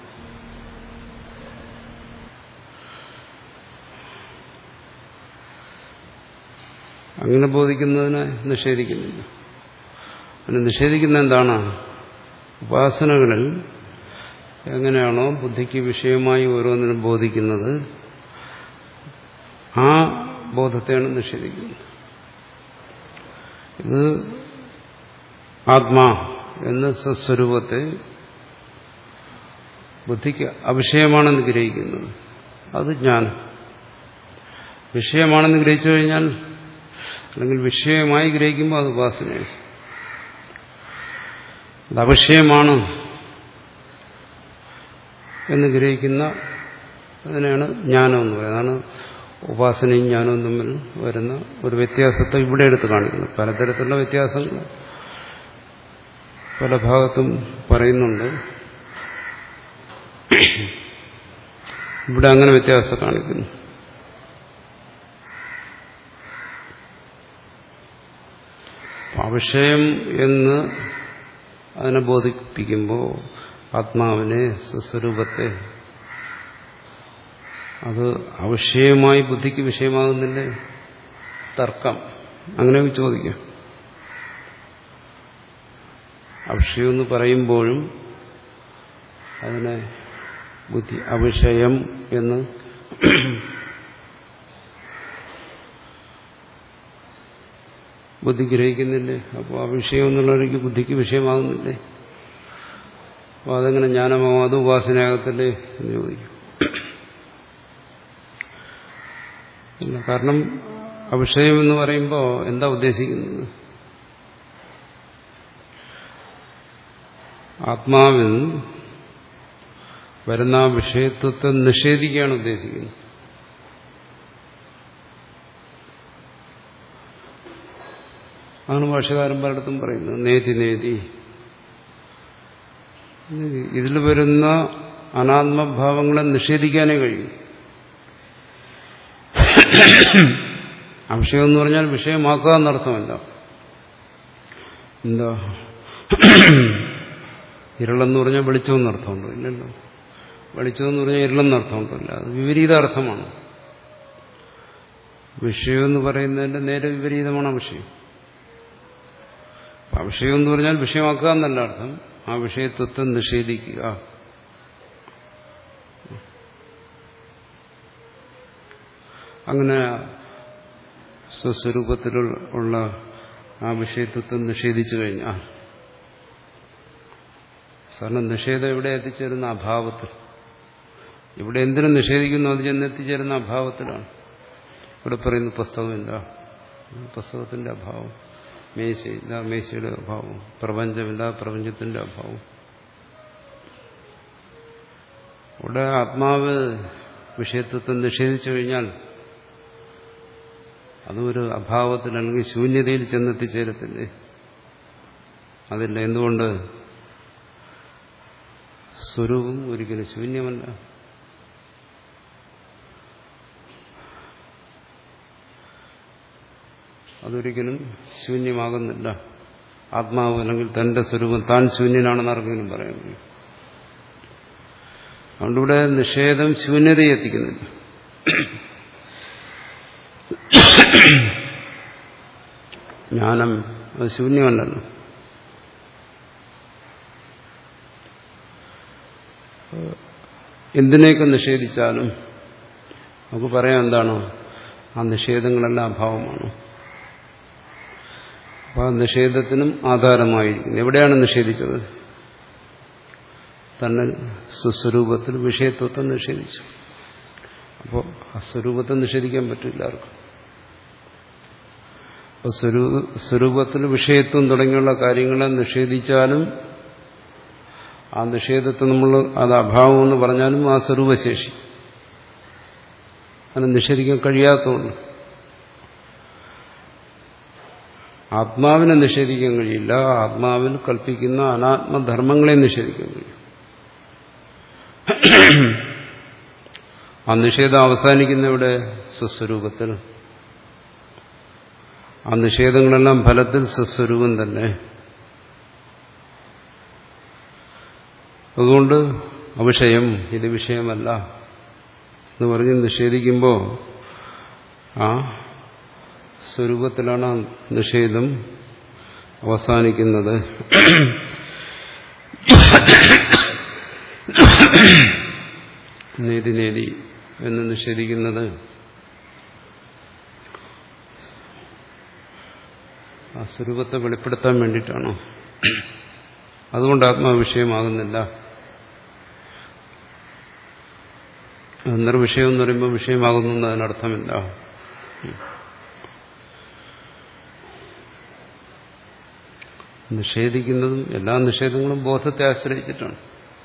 അങ്ങനെ ബോധിക്കുന്നതിനെ നിഷേധിക്കുന്നില്ല. അതിനെ നിഷേധിക്കുന്ന എന്താണ്? ഉപാസനകളിൽ എങ്ങനെയാണോ ബുദ്ധിക്ക് വിഷയമായി ഓരോന്നിനും ബോധിക്കുന്നത്, ആ ബോധത്തെയാണ് നിഷേധിക്കുന്നത്. ഇത് ആത്മാ എന്ന സ്വസ്വരൂപത്തെ ബുദ്ധിക്ക് അവിഷയമാണെന്ന് ഗ്രഹിക്കുന്നത്, അത് ജ്ഞാനം. വിഷയമാണെന്ന് ഗ്രഹിച്ചു കഴിഞ്ഞാൽ, അല്ലെങ്കിൽ വിഷയമായി ഗ്രഹിക്കുമ്പോൾ അത് ഉപാസനയാണ്. അത് അവിഷയമാണ് എന്ന് ഗ്രഹിക്കുന്ന അതിനാണ് ജ്ഞാനം എന്ന് പറയുന്നത്. അതാണ് ഉപാസനയും ജ്ഞാനവും തമ്മിൽ വരുന്ന ഒരു വ്യത്യാസത്തെ ഇവിടെ എടുത്ത് കാണിക്കുന്നത്. പലതരത്തിലുള്ള വ്യത്യാസങ്ങൾ പല ഭാഗത്തും പറയുന്നുണ്ട്. ഇവിടെ അങ്ങനെ വ്യത്യാസം കാണിക്കുന്നു. അവിഷയം എന്ന് അതിനെ ബോധിപ്പിക്കുമ്പോൾ ആത്മാവിനെ, സ്വസ്വരൂപത്തെ, അത് അവിഷയമായി ബുദ്ധിക്ക് വിഷയമാകുന്നില്ലേ? തർക്കം അങ്ങനെ ചോദിക്കാം. അവിഷയമെന്ന് പറയുമ്പോഴും അതിനെ ബുദ്ധി അവിഷയം എന്ന് ബുദ്ധി ഗ്രഹിക്കുന്നില്ലേ? അപ്പോൾ ആ വിഷയം എന്നുള്ളവർക്ക് ബുദ്ധിക്ക് വിഷയമാകുന്നില്ലേ? അപ്പോൾ അതെങ്ങനെ ജ്ഞാനമാകും? അത് ഉപാസനയാകത്തില്ലേ എന്ന് ചോദിക്കും. ഇല്ല, കാരണം അവിഷയം എന്ന് പറയുമ്പോൾ എന്താ ഉദ്ദേശിക്കുന്നത്? ആത്മാവിൽ വരുന്ന ആ വിഷയത്വത്തെ നിഷേധിക്കുകയാണ് ഉദ്ദേശിക്കുന്നത്. അതാണ് ഭാഷകാരൻ പലയിടത്തും പറയുന്നത്. നേതി നേതി ഇതിൽ വരുന്ന അനാത്മഭാവങ്ങളെ നിഷേധിക്കാനേ കഴിയും. അവിഷയം എന്ന് പറഞ്ഞാൽ വിഷയമാക്കുക എന്നർത്ഥമല്ല. എന്താ, ഇരുളെന്ന് പറഞ്ഞാൽ വെളിച്ചമെന്നർത്ഥമുണ്ടോ? ഇല്ലല്ലോ. വെളിച്ചമെന്ന് പറഞ്ഞാൽ ഇരുളെന്നർത്ഥമുണ്ടല്ല. അത് വിപരീതാർത്ഥമാണ്. വിഷയമെന്ന് പറയുന്നതിന്റെ നേരെ വിപരീതമാണ് വിഷയം. വിഷയം എന്ന് പറഞ്ഞാൽ വിഷയമാക്കുക എന്നല്ല അർത്ഥം, ആ വിഷയത്വത്തെ നിഷേധിക്കുക. അങ്ങനെ സ്വസ്വരൂപത്തിലുള്ള ആ വിഷയത്വത്തെ നിഷേധിച്ചു കഴിഞ്ഞാൽ സാധാരണ നിഷേധം എവിടെ എത്തിച്ചേരുന്ന അഭാവത്തിൽ. ഇവിടെ എന്തിനും നിഷേധിക്കുന്നു അത് ചെന്ന് എത്തിച്ചേരുന്ന അഭാവത്തിലാണ്. ഇവിടെ പറയുന്ന പുസ്തകമില്ല, പുസ്തകത്തിന്റെ അഭാവം. മേശയില്ല, മേശയുടെ അഭാവം. പ്രപഞ്ചമില്ല, പ്രപഞ്ചത്തിന്റെ അഭാവം. ഇവിടെ ആത്മാവ് വിഷയത്വത്തെ നിഷേധിച്ചു കഴിഞ്ഞാൽ അതൊരു അഭാവത്തിൽ അല്ലെങ്കിൽ ശൂന്യതയിൽ ചെന്നെത്തിച്ചേരത്തില്ലേ? അതില്ല. എന്തുകൊണ്ട്? സ്വരൂപം ഒരിക്കലും ശൂന്യമല്ല. അതൊരിക്കലും ശൂന്യമാകുന്നില്ല. ആത്മാവ് അല്ലെങ്കിൽ തന്റെ സ്വരൂപം താൻ ശൂന്യനാണെന്ന് ആർക്കെങ്കിലും പറയാൻ കഴിയും? അതുകൊണ്ട് ഇവിടെ നിഷേധം ശൂന്യതയെ എത്തിക്കുന്നില്ല. ജ്ഞാനം അത് ശൂന്യമല്ലല്ലോ. എന്തിനെയൊക്കെ നിഷേധിച്ചാലും നമുക്ക് പറയാം എന്താണ്? ആ നിഷേധങ്ങളെല്ലാം അഭാവമാണ്. അപ്പൊ ആ നിഷേധത്തിനും ആധാരമായിരിക്കുന്നു. എവിടെയാണ് നിഷേധിച്ചത്? തന്നെ സ്വസ്വരൂപത്തിൽ വിഷയത്വത്തെ നിഷേധിച്ചു. അപ്പോൾ ആ സ്വരൂപത്തെ നിഷേധിക്കാൻ പറ്റില്ല ആർക്കും. അപ്പോൾ സ്വരൂപത്തിൽ വിഷയത്വം തുടങ്ങിയുള്ള കാര്യങ്ങളെ നിഷേധിച്ചാലും ആ നിഷേധത്തെ നമ്മൾ അത് അഭാവം എന്ന് പറഞ്ഞാലും ആ സ്വരൂപശേഷി അതിനെ നിഷേധിക്കാൻ കഴിയാത്തതുകൊണ്ട് ആത്മാവിനെ നിഷേധിക്കാൻ കഴിയില്ല. ആത്മാവിൽ കൽപ്പിക്കുന്ന അനാത്മധർമ്മങ്ങളെ നിഷേധിക്കാൻ കഴിയും. ആ നിഷേധം അവസാനിക്കുന്ന ഇവിടെ സ്വസ്വരൂപത്തിൽ. ആ നിഷേധങ്ങളെല്ലാം ഫലത്തിൽ സ്വസ്വരൂപം തന്നെ. അതുകൊണ്ട് അവിഷയം, ഇത് വിഷയമല്ല എന്ന് പറഞ്ഞ് നിഷേധിക്കുമ്പോൾ ആ സ്വരൂപത്തിലാണ് നിഷേധം അവസാനിക്കുന്നത്. നേതി നേതി എന്ന് നിഷേധിക്കുന്നത് ആ സ്വരൂപത്തെ വെളിപ്പെടുത്താൻ വേണ്ടിയിട്ടാണോ? അതുകൊണ്ട് ആത്മാവ് വിഷയമാകുന്നില്ല. നിർവിഷയം എന്ന് പറയുമ്പോൾ വിഷയമാകുന്നു എന്ന് അതിനർത്ഥമില്ല. നിഷേധിക്കുന്നതും എല്ലാ നിഷേധങ്ങളും ബോധത്തെ ആശ്രയിച്ചിട്ടാണ്.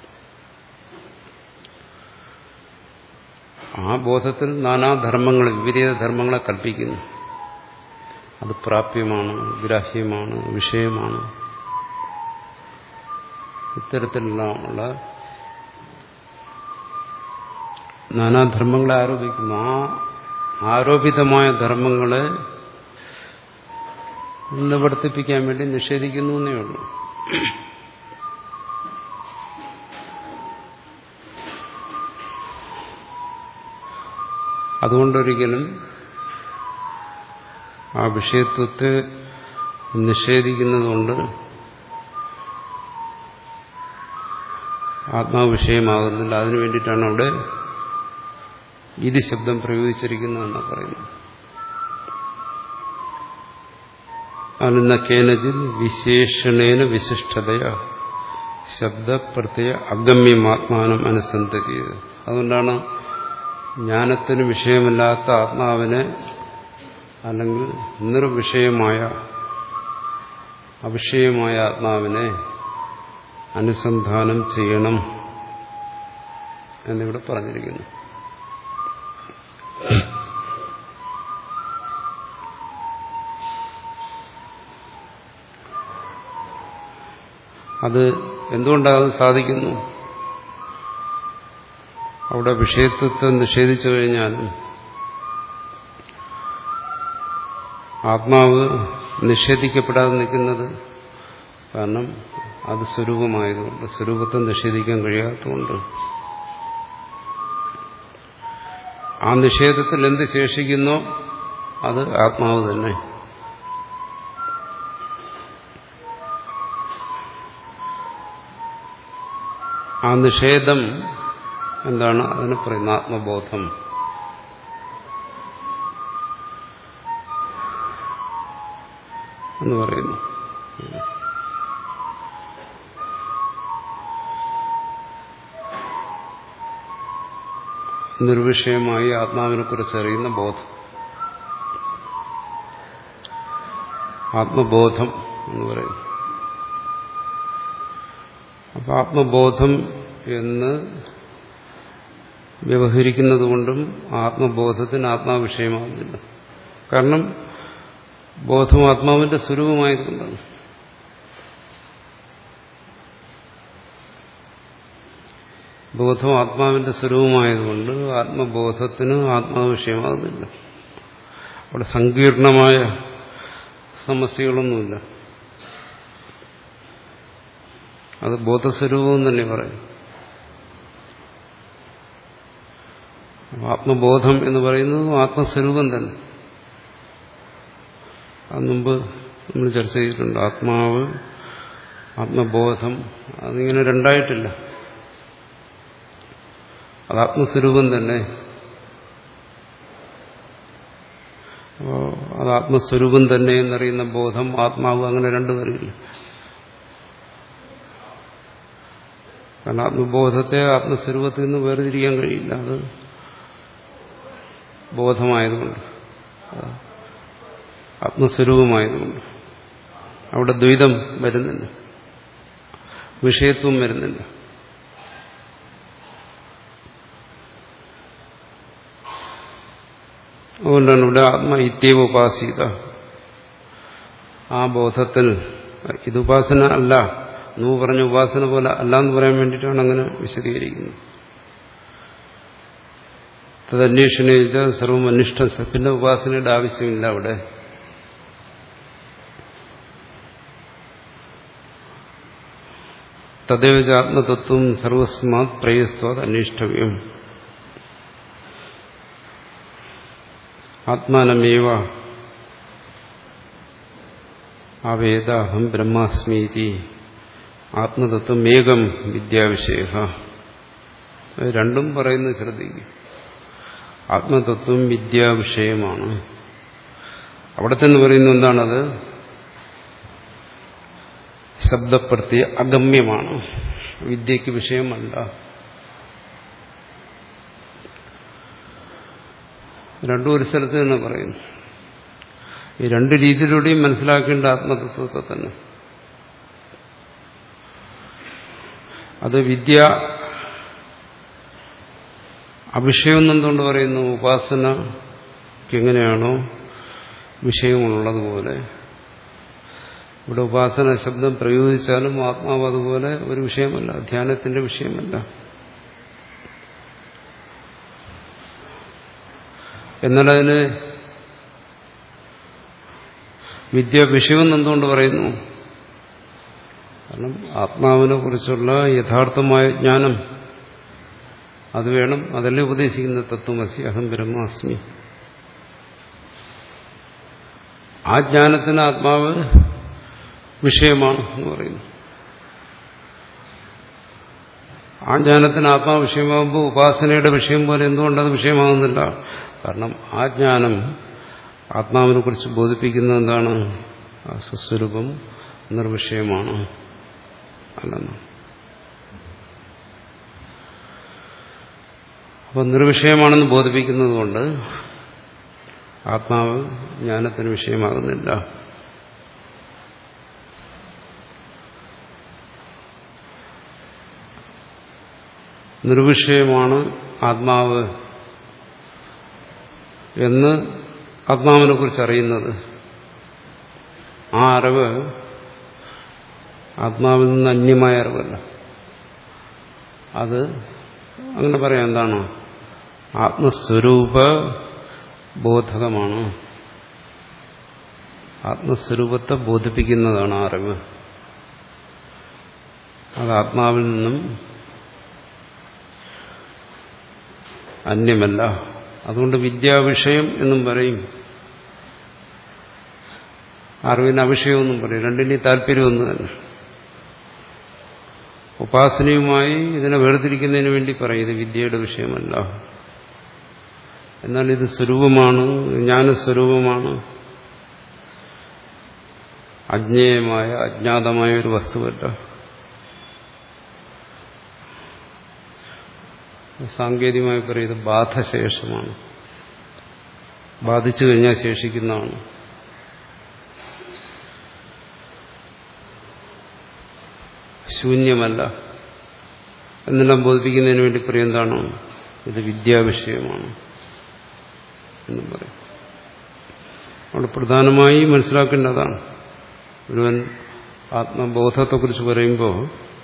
ആ ബോധത്തിൽ നാനാധർമ്മങ്ങൾ, വിപരീത ധർമ്മങ്ങളെ കൽപ്പിക്കുന്നു. അത് പ്രാപ്യമാണ്, ഗ്രാഹ്യമാണ്, വിഷയമാണ്. ഇത്തരത്തിലുള്ള നാനാധർമ്മങ്ങളെ ആരോപിക്കുന്നു. ആ ആരോപിതമായ ധർമ്മങ്ങളെ നിവർത്തിപ്പിക്കാൻ വേണ്ടി നിഷേധിക്കുന്നു എന്നേ ഉള്ളൂ. അതുകൊണ്ടൊരിക്കലും ആ വിഷയത്വത്തെ നിഷേധിക്കുന്നതുകൊണ്ട് ആത്മാവ് വിഷയമാകുന്നില്ല. അതിനു വേണ്ടിയിട്ടാണ് അവിടെ ഇത് ശബ്ദം പ്രയോഗിച്ചിരിക്കുന്നതെന്നാണ് പറയുന്നത്. അനന്ന കേനജിൽ വിശേഷണേന വിശിഷ്ടതയ ശബ്ദപ്രത്യയ അഗമ്യമാത്മാനം അനുസന്ധിക്കുന്നത്. അതുകൊണ്ടാണ് ജ്ഞാനത്തിന് വിഷയമല്ലാത്ത ആത്മാവിനെ അല്ലെങ്കിൽ നിർവിഷയമായ അവിഷയമായ ആത്മാവിനെ അനുസന്ധാനം ചെയ്യണം എന്നിവിടെ പറഞ്ഞിരിക്കുന്നു. അത് എന്തുകൊണ്ടാണ് സാധിക്കുന്നു? അവിടെ വിഷയത്വത്തെ നിഷേധിച്ചു കഴിഞ്ഞാൽ ആത്മാവ് നിഷേധിക്കപ്പെടാതെ നിൽക്കുന്നത് കാരണം അത് സ്വരൂപമായതുകൊണ്ട്, സ്വരൂപത്തെ നിഷേധിക്കാൻ കഴിയാത്തതുകൊണ്ട്. ആ നിഷേധത്തിൽ എന്ത് ശേഷിക്കുന്നോ അത് ആത്മാവ് തന്നെ. ആ നിഷേധം എന്താണ്? അതിന് പറയുന്ന ആത്മബോധം. എന്ന് പറയുന്നു. നിർവിഷയമായി ആത്മാവിനെ കുറിച്ച് അറിയുന്ന ബോധം, ആത്മബോധം എന്ന് പറയുന്നു. അപ്പൊ ആത്മബോധം എന്ന് വ്യവഹരിക്കുന്നത് കൊണ്ടും ആത്മബോധത്തിന് ആത്മാവിഷയമാകുന്നില്ല. കാരണം ബോധം ആത്മാവിന്റെ സ്വരൂപമായതുകൊണ്ടാണ്. ബോധം ആത്മാവിന്റെ സ്വരൂപമായതുകൊണ്ട് ആത്മബോധത്തിന് ആത്മാവിഷയമാകുന്നില്ല. അവിടെ സങ്കീർണമായ സമസ്യകളൊന്നുമില്ല. അത് ബോധസ്വരൂപം തന്നെ പറയും. ആത്മബോധം എന്ന് പറയുന്നത് ആത്മസ്വരൂപം തന്നെ. അത് മുമ്പ് നമ്മൾ ചർച്ച ചെയ്തിട്ടുണ്ട്. ആത്മാവ്, ആത്മബോധം അതിങ്ങനെ രണ്ടായിട്ടില്ല. അത് ആത്മസ്വരൂപം തന്നെ. അപ്പോൾ അത് ആത്മസ്വരൂപം തന്നെ എന്നറിയുന്ന ബോധം, ആത്മാവ്, അങ്ങനെ രണ്ടുപേരില്ല. കാരണം ആത്മബോധത്തെ ആത്മസ്വരൂപത്തിൽ നിന്ന് വേർതിരിക്കാൻ കഴിയില്ല. അത് ബോധമായതുകൊണ്ട്, ആത്മസ്വരൂപമായതുകൊണ്ട് അവിടെ ദ്വൈതം വരുന്നില്ല, വിഷയത്വം വരുന്നില്ല. അതുകൊണ്ടാണ് ഇവിടെ ആത്മ ഇത്യവ ഉപാസീത, ആ ബോധത്തിൽ ഇത് ഉപാസന അല്ല, നൂ പറഞ്ഞ ഉപാസന പോലെ അല്ല എന്ന് പറയാൻ വേണ്ടിയിട്ടാണ് അങ്ങനെ വിശദീകരിക്കുന്നത്. തദന്വേഷണ സർവം അനിഷ്ട, പിന്നെ ഉപാസനയുടെ ആവശ്യമില്ല അവിടെ. തദേവ ആത്മതത്വം സർവസ്മാത് പ്രയസ്ത്വാത് അന്വേഷ്ടവ്യം. ആത്മാനമേവ ആവേദ അഹം ബ്രഹ്മാസ്മീതി ആത്മതത്വം ഏകം വിദ്യാവിഷയ. രണ്ടും പറയുന്നത് ശ്രദ്ധിക്കും. ആത്മതത്വം വിദ്യാവിഷയമാണ്. അവിടെ തന്നെ പറയുന്നത് എന്താണത്? ശബ്ദപ്രത്യ അഗമ്യമാണ്, വിദ്യയ്ക്ക് വിഷയമല്ല. രണ്ടും ഒരു സ്ഥലത്ത് തന്നെ പറയുന്നു. ഈ രണ്ട് രീതിയിലൂടെയും മനസ്സിലാക്കേണ്ട ആത്മതത്വത്തെ തന്നെ. അത് വിദ്യ അവിഷയം എന്തുകൊണ്ട് പറയുന്നു? ഉപാസനയ്ക്ക് എങ്ങനെയാണോ വിഷയമുള്ളതുപോലെ ഇവിടെ ഉപാസന ശബ്ദം പ്രയോഗിച്ചാലും ആത്മാവ് അതുപോലെ ഒരു വിഷയമല്ല, ധ്യാനത്തിന്റെ വിഷയമല്ല. എന്നാൽ അതിന് വിദ്യ വിഷയം എന്തുകൊണ്ട് പറയുന്നു? കാരണം ആത്മാവിനെ കുറിച്ചുള്ള യഥാർത്ഥമായ ജ്ഞാനം അത് വേണം. അതല്ലേ ഉപദേശിക്കുന്ന തത്വമസി അഹം ബ്രഹ്മാസ്മി. ആ ജ്ഞാനത്തിന് ആത്മാവ് വിഷയമാണ് എന്ന് പറയുന്നു. ആ ജ്ഞാനത്തിന് ആത്മാവ് വിഷയമാകുമ്പോൾ ഉപാസനയുടെ വിഷയം പോലെ എന്തുകൊണ്ടത് വിഷയമാകുന്നില്ല? കാരണം ആ ജ്ഞാനം ആത്മാവിനെ കുറിച്ച് ബോധിപ്പിക്കുന്നത് എന്താണ്? ആ സ്വസ്വരൂപം നിർവിഷയമാണ് അല്ലെന്ന്. അപ്പോൾ നിർവിഷയമാണെന്ന് ബോധിപ്പിക്കുന്നത് കൊണ്ട് ആത്മാവ് ജ്ഞാനത്തിന് വിഷയമാകുന്നില്ല. നിർവിഷയമാണ് ആത്മാവ് എന്ന് ആത്മാവിനെ കുറിച്ച് അറിയുന്നത്. ആ അറിവ് ആത്മാവിൽ നിന്ന് അന്യമായ അറിവല്ല. അത് അങ്ങനെ പറയാം. എന്താണ്? ആത്മസ്വരൂപ ബോധകമാണ്. ആത്മസ്വരൂപത്തെ ബോധിപ്പിക്കുന്നതാണ് ആ അറിവ്. അത് ആത്മാവിൽ നിന്നും അന്യമല്ല. അതുകൊണ്ട് വിദ്യാവിഷയം എന്നും പറയും, അറിവിന് അവിഷയമെന്നും പറയും. രണ്ടിനെയും താല്പര്യമൊന്നും തന്നെ. ഉപാസനയുമായി ഇതിനെ വേർതിരിക്കുന്നതിന് വേണ്ടി പറയും ഇത് വിദ്യയുടെ വിഷയമല്ല, എന്നാൽ ഇത് സ്വരൂപമാണ്, ജ്ഞാനസ്വരൂപമാണ്. അജ്ഞേയമായ അജ്ഞാതമായ ഒരു വസ്തുവല്ല. സാങ്കേതികമായി പറയുന്നത് ബാധശേഷമാണ്. ബാധിച്ചു കഴിഞ്ഞാൽ ശേഷിക്കുന്നതാണ്. ശൂന്യമല്ല എന്നെല്ലാം ബോധിപ്പിക്കുന്നതിന് വേണ്ടി പറയും എന്താണ്, ഇത് വിദ്യാവിഷയമാണ് എന്നും പറയും. അവിടെ പ്രധാനമായി മനസ്സിലാക്കേണ്ടതാണ്, ഒരുവൻ ആത്മബോധത്തെക്കുറിച്ച് പറയുമ്പോൾ,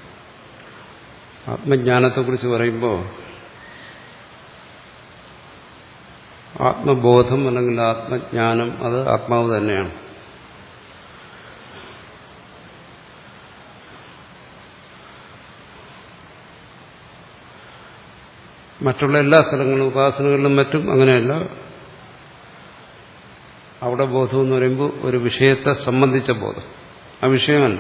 ആത്മജ്ഞാനത്തെക്കുറിച്ച് പറയുമ്പോൾ ആത്മബോധം അല്ലെങ്കിൽ ആത്മജ്ഞാനം അത് ആത്മാവ് തന്നെയാണ്. മറ്റുള്ള എല്ലാ സ്ഥലങ്ങളും ഉപാസനകളിലും മറ്റും അങ്ങനെയല്ല. അവിടെ ബോധം എന്ന് പറയുമ്പോൾ ഒരു വിഷയത്തെ സംബന്ധിച്ച ബോധം, ആ വിഷയമല്ല.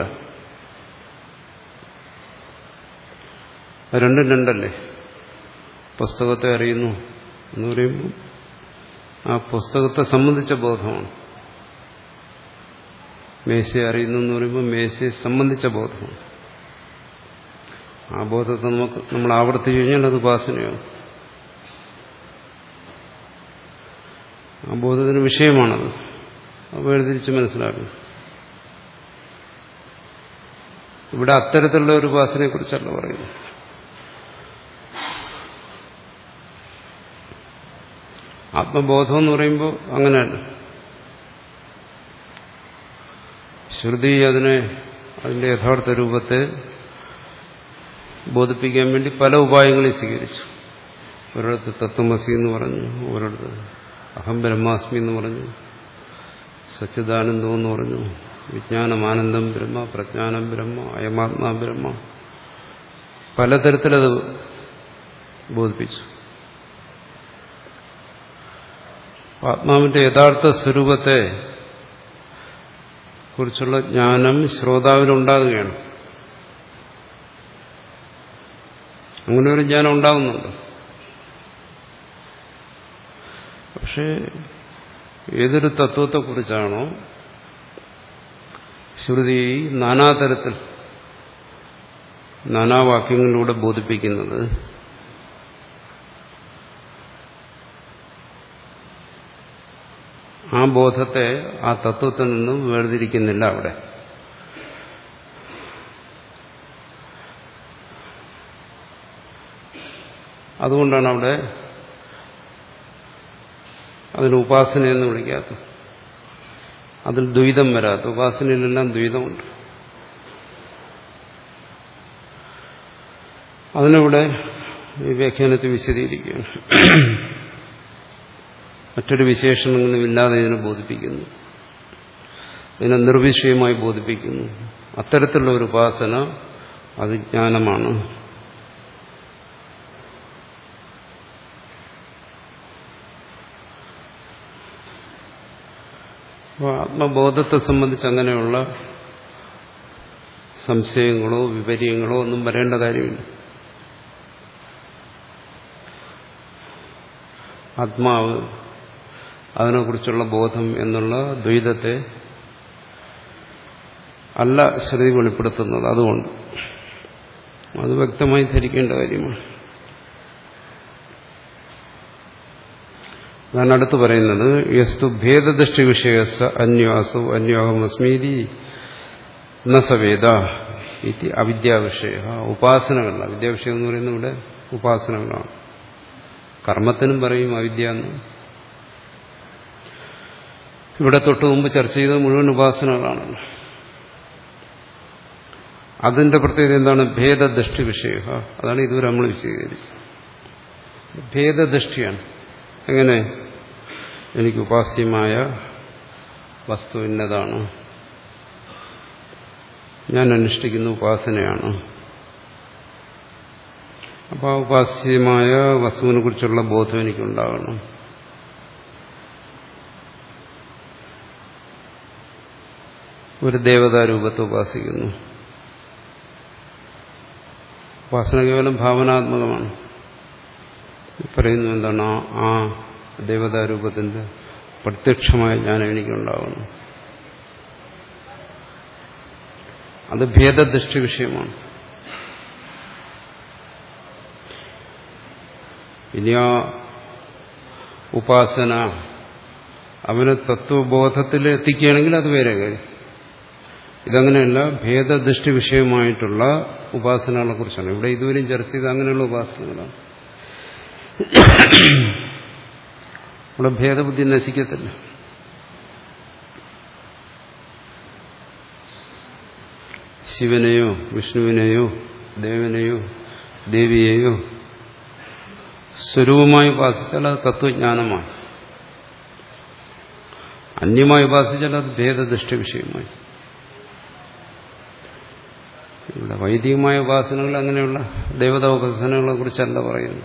രണ്ടും രണ്ടല്ലേ. പുസ്തകത്തെ അറിയുന്നു എന്ന് പറയുമ്പോൾ ആ പുസ്തകത്തെ സംബന്ധിച്ച ബോധമാണ്. മേശയെ അറിയുന്നു എന്ന് പറയുമ്പോൾ മേശയെ സംബന്ധിച്ച ബോധമാണ്. ആ ബോധത്തെ നമുക്ക് നമ്മൾ ആവർത്തിച്ചു കഴിഞ്ഞാൽ അത് ഉപാസനയാകും. ആ ബോധത്തിന് വിഷയമാണത്. അത് വേർതിരിച്ച് മനസ്സിലാക്കണം. ഇവിടെ അത്തരത്തിലുള്ള ഒരു ഉപാസനയെക്കുറിച്ചല്ല പറയുന്നത്. ആത്മബോധം എന്ന് പറയുമ്പോൾ അങ്ങനെയല്ല. ശ്രുതി അതിനെ അതിന്റെ യഥാർത്ഥ രൂപത്തെ ബോധിപ്പിക്കാൻ വേണ്ടി പല ഉപായങ്ങളെ സ്വീകരിച്ചു. ഒരിടത്ത് തത്വമസി എന്ന് പറഞ്ഞു, ഒരിടത്ത് അഹം ബ്രഹ്മാസ്മി എന്ന് പറഞ്ഞു, സച്ചിദാനന്ദം എന്ന് പറഞ്ഞു, വിജ്ഞാനമാനന്ദം ബ്രഹ്മ, പ്രജ്ഞാനം ബ്രഹ്മ, അയമാത്മാ ബ്രഹ്മ, പലതരത്തിലത് ബോധിപ്പിച്ചു. ആത്മാവിന്റെ യഥാർത്ഥ സ്വരൂപത്തെ കുറിച്ചുള്ള ജ്ഞാനം ശ്രോതാവിനുണ്ടാകുകയാണ്. അങ്ങനെ ഒരു ജ്ഞാനം ഉണ്ടാകുന്നുണ്ട്. പക്ഷേ ഏതൊരു തത്വത്തെക്കുറിച്ചാണോ ശ്രുതി നാനാതരത്തിൽ നാനാവാക്യങ്ങളിലൂടെ ബോധിപ്പിക്കുന്നത്, ആ ബോധത്തെ ആ തത്വത്തിൽ നിന്നും വേർതിരിക്കുന്നില്ല അവിടെ. അതുകൊണ്ടാണ് അവിടെ അതിന് ഉപാസനയെന്ന് വിളിക്കാത്തത്. അതിൽ ദ്വൈതം വരാത്ത, ഉപാസനയിലെല്ലാം ദ്വൈതമുണ്ട്. അതിനിവിടെ ഈ വ്യാഖ്യാനത്തെ വിശദീകരിക്കുകയാണ്. മറ്റൊരു വിശേഷണങ്ങളും ഇല്ലാതെ ഇതിനെ ബോധിപ്പിക്കുന്നു, ഇതിനെ നിർവിഷയമായി ബോധിപ്പിക്കുന്നു. അത്തരത്തിലുള്ള ഒരു ഉപാസന അത് ജ്ഞാനമാണ്. അപ്പോൾ ആത്മബോധത്തെ സംബന്ധിച്ച് അങ്ങനെയുള്ള സംശയങ്ങളോ വിപര്യങ്ങളോ ഒന്നും വരേണ്ട കാര്യമില്ല. ആത്മാവ്, അതിനെക്കുറിച്ചുള്ള ബോധം എന്നുള്ള ദ്വൈതത്തെ അല്ല ശ്രുതി വെളിപ്പെടുത്തുന്നത്. അതുകൊണ്ട് അത് വ്യക്തമായി ധരിക്കേണ്ട കാര്യമാണ്. ഞാൻ അടുത്ത് പറയുന്നത് യസ്തു ഭേദദൃഷ്ടി വിഷയസ അന്യാസോ അന്യോഹമസ്മീതി നസവേദ ഇതി അവിദ്യാവിഷയ. ഉപാസനകളല്ല, അവിദ്യാവിഷയം എന്ന് പറയുന്നത് ഇവിടെ ഉപാസനകളാണ്. കർമ്മത്തിനും പറയും അവിദ്യ എന്ന്. ഇവിടെ തൊട്ട് മുമ്പ് ചർച്ച ചെയ്തത് മുഴുവൻ ഉപാസനകളാണല്ലോ. അതിന്റെ പ്രത്യേകത എന്താണ്? ഭേദദൃഷ്ടി വിഷയ. അതാണ് ഇതുവരെ നമ്മൾ വിശദീകരിച്ചത്. ഭേദദൃഷ്ടിയാണ്. എങ്ങനെ? എനിക്ക് ഉപാസ്യമായ വസ്തു ഇന്നതാണ്, ഞാൻ അനുഷ്ഠിക്കുന്ന ഉപാസനയാണ്. അപ്പോൾ ആ ഉപാസ്യമായ വസ്തുവിനെ കുറിച്ചുള്ള ബോധം എനിക്കുണ്ടാകണം. ഒരു ദേവതാരൂപത്തെ ഉപാസിക്കുന്നു. ഉപാസന കേവലം ഭാവനാത്മകമാണ്. പറയുന്നു എന്താണ്? ആ ദേവതാരൂപത്തിന്റെ പ്രത്യക്ഷമായ ജ്ഞാനം എനിക്കുണ്ടാകുന്നു. അത് ഭേദദൃഷ്ടി വിഷയമാണ്. ഇനി ആ ഉപാസന അവനെ തത്വബോധത്തിൽ എത്തിക്കുകയാണെങ്കിൽ അത് വേറെ കാര്യം. ഇതങ്ങനെയല്ല, ഭേദദൃഷ്ടി വിഷയമായിട്ടുള്ള ഉപാസനകളെ കുറിച്ചാണ് ഇവിടെ ഇതുവരെയും ചർച്ച ചെയ്ത്. അങ്ങനെയുള്ള ഉപാസനകളാണ്. ഇവിടെ ഭേദബുദ്ധി നശിക്കത്തില്ല. ശിവനെയോ വിഷ്ണുവിനെയോ ദേവനെയോ ദേവിയെയോ സ്വരൂപമായി ഉപാസിച്ചാൽ അത് തത്വജ്ഞാനമാണ്. അന്യമായി ഉപാസിച്ചാൽ അത് ഭേദദൃഷ്ടി വിഷയമായി. ഇവിടെ വൈദികമായ ഉപാസനകൾ, അങ്ങനെയുള്ള ദേവതാ ഉപാസനകളെ കുറിച്ചല്ല പറയുന്നു.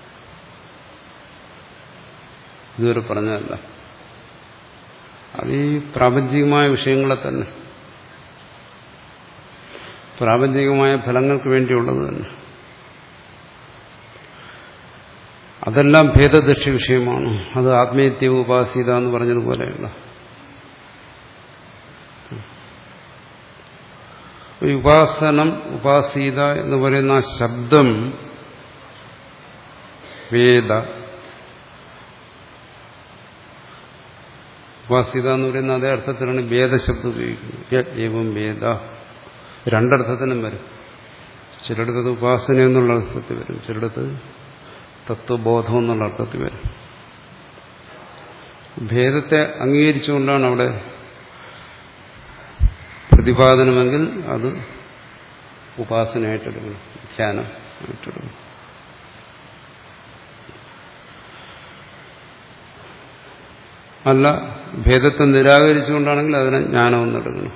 ഇതുവരെ പറഞ്ഞതല്ല. അത് ഈ പ്രാപഞ്ചികമായ വിഷയങ്ങളെ തന്നെ, പ്രാപഞ്ചികമായ ഫലങ്ങൾക്ക് വേണ്ടിയുള്ളത് തന്നെ, അതെല്ലാം ഭേദദൃഷ്ടി വിഷയമാണ്. അത് ആത്മീയത്യ ഉപാസീത എന്ന് പറഞ്ഞതുപോലെയുള്ള ഉപാസനം. ഉപാസീത എന്ന് പറയുന്ന ആ ശബ്ദം വേദ, ഉപാസീത എന്ന് പറയുന്ന അതേ അർത്ഥത്തിലാണ് വേദശബ്ദം ഉപയോഗിക്കുന്നത്. ഏവം വേദ രണ്ടർത്ഥത്തിനും വരും. ചിലയിടത്ത് ഉപാസന എന്നുള്ള അർത്ഥത്തിൽ വരും, ചിലയിടത്ത് തത്വബോധം എന്നുള്ള അർത്ഥത്തിൽ വരും. ഭേദത്തെ അംഗീകരിച്ചുകൊണ്ടാണ് അവിടെ പ്രതിപാദനമെങ്കിൽ അത് ഉപാസനയായിട്ടെടുക്കണം, ധ്യാനം ആയിട്ടെടുക്കണം. അല്ല, ഭേദത്തെ നിരാകരിച്ചുകൊണ്ടാണെങ്കിൽ അതിനെ ജ്ഞാനമെന്നെടുക്കണം.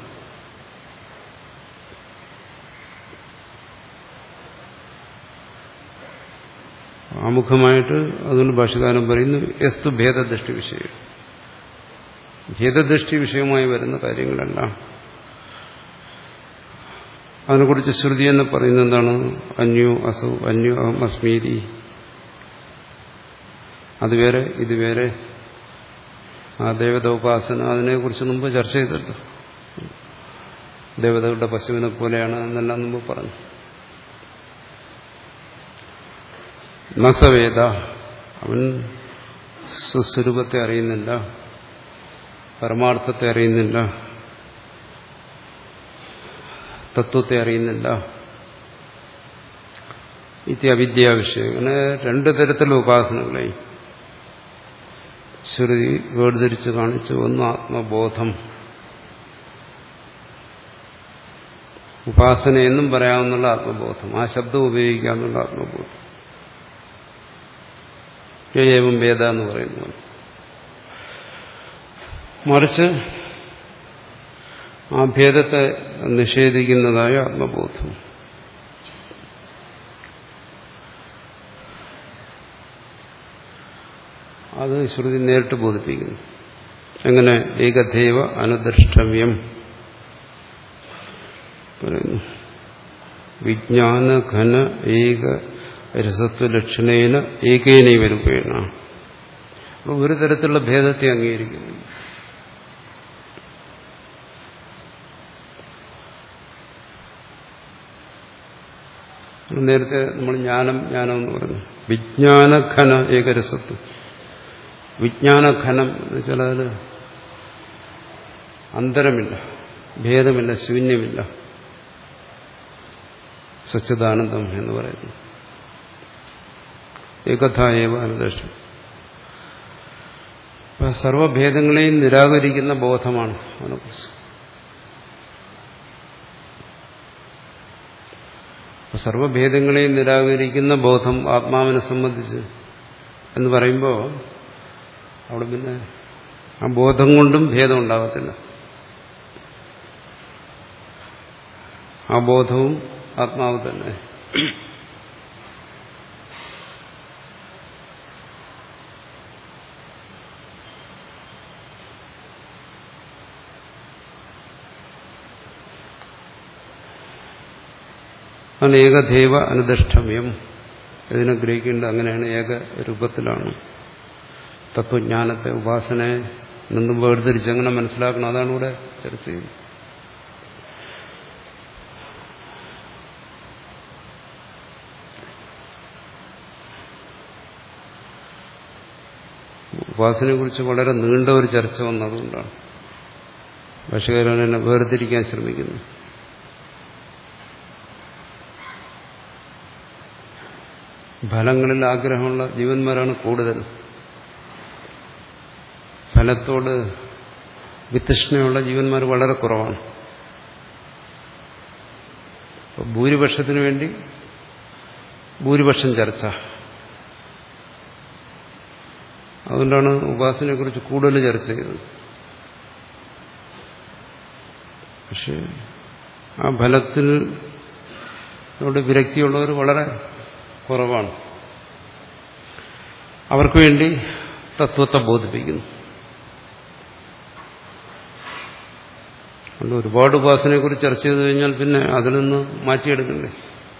ആമുഖമായിട്ട് അതുകൊണ്ട് ഭാഷകാരൻ പറയുന്നു യസ്തു ഭേദദൃഷ്ടി വിഷയം. ഭേദദൃഷ്ടി വിഷയമായി വരുന്ന കാര്യങ്ങളെല്ലാം അതിനെക്കുറിച്ച് ശ്രുതി എന്ന് പറയുന്നത് എന്താണ്? അന്യോ അസൗ അന്യോ അഹം അസ്മീതി. അത് വേറെ ഇത് വേറെ. ആ ദേവത ഉപാസന അതിനെക്കുറിച്ച് മുമ്പ് ചർച്ച ചെയ്തിട്ട് ദേവതകളുടെ പശുവിനെ പോലെയാണ് എന്നെല്ലാം മുമ്പ് പറഞ്ഞു. നസവേദ, അവൻ സുസ്വരൂപത്തെ അറിയുന്നില്ല, പരമാർത്ഥത്തെ അറിയുന്നില്ല, തത്വത്തെ അറിയുന്നില്ല. ഇത് അവിദ്യാ വിഷയം. അങ്ങനെ രണ്ടു തരത്തിലുള്ള ഉപാസനകളെയും ശ്രുതി വേർതിരിച്ച് കാണിച്ചു. ഒന്ന് ആത്മബോധം, ഉപാസന എന്നും പറയാവുന്നുള്ള ആത്മബോധം, ആ ശബ്ദം ഉപയോഗിക്കാമെന്നുള്ള ആത്മബോധം. ഏവം വേദ എന്ന് പറയുന്നു. മറിച്ച് ആ ഭേദത്തെ നിഷേധിക്കുന്നതായ ആത്മബോധം. അത് ശ്രുതി നേരിട്ട് ബോധിപ്പിക്കുന്നു. എങ്ങനെ? ഏകദേവ അനുദ്രഷ്ടവ്യം പറയുന്നു. വിജ്ഞാനഘന ഏക രസത്വലക്ഷണേന ഏകേനൈവ രൂപേണ. ഒരു തരത്തിലുള്ള ഭേദത്തെ അംഗീകരിക്കുന്നു. നേരത്തെ നമ്മൾ ജ്ഞാനം ജ്ഞാനം എന്ന് പറഞ്ഞു. വിജ്ഞാനഘന ഏകരസത്വം. വിജ്ഞാനഘനം എന്ന് വെച്ചാൽ അതിൽ അന്തരമില്ല, ഭേദമില്ല, ശൂന്യമില്ല. സച്ചിദാനന്ദം എന്ന് പറയുന്നു. ഏകഥ ഏവ അനുദർശനം. സർവഭേദങ്ങളെയും നിരാകരിക്കുന്ന ബോധമാണ് അതിനെക്കുറിച്ച്. സർവഭേദങ്ങളെയും നിരാകരിക്കുന്ന ബോധം ആത്മാവിനെ സംബന്ധിച്ച് എന്ന് പറയുമ്പോൾ അവിടെ പിന്നെ ആ ബോധം കൊണ്ടും ഭേദം ഉണ്ടാകത്തില്ല. ആ ബോധവും ആത്മാവ് തന്നെ. അതാണ് ഏകദേവ അനുദഷ്ടമ്യം. ഇതിനെ ഗ്രഹിക്കേണ്ടത് അങ്ങനെയാണ്, ഏക രൂപത്തിലാണ്. തത്വജ്ഞാനത്തെ ഉപാസനയെ നിന്നും വേർതിരിച്ച് എങ്ങനെ മനസ്സിലാക്കണം, അതാണ് ഇവിടെ ചർച്ച ചെയ്യുന്നത്. ഉപാസനയെക്കുറിച്ച് വളരെ നീണ്ട ഒരു ചർച്ച വന്നതുകൊണ്ടാണ് ഭാഷ്യകാരൻ എന്നെ വേർതിരിക്കാൻ ശ്രമിക്കുന്നു. ഫലങ്ങളിൽ ആഗ്രഹമുള്ള ജീവന്മാരാണ് കൂടുതൽ. ഫലത്തോട് വിതൃഷ്ണയുള്ള ജീവന്മാർ വളരെ കുറവാണ്. ഭൂരിപക്ഷത്തിനു വേണ്ടി ഭൂരിപക്ഷം ചർച്ച. അതുകൊണ്ടാണ് ഉപാസനയെക്കുറിച്ച് കൂടുതൽ ചർച്ച ചെയ്തത്. പക്ഷെ ആ ഫലത്തിനോട് വിരക്തിയുള്ളവർ വളരെ കുറവാണ്. അവർക്ക് വേണ്ടി തത്വത്തെ ബോധിപ്പിക്കുന്നു. അതുകൊണ്ട് ഒരുപാട് ഉപാസനയെക്കുറിച്ച് ചർച്ച ചെയ്തു കഴിഞ്ഞാൽ പിന്നെ അതിൽ നിന്ന് മാറ്റിയെടുക്കണ്ടേ.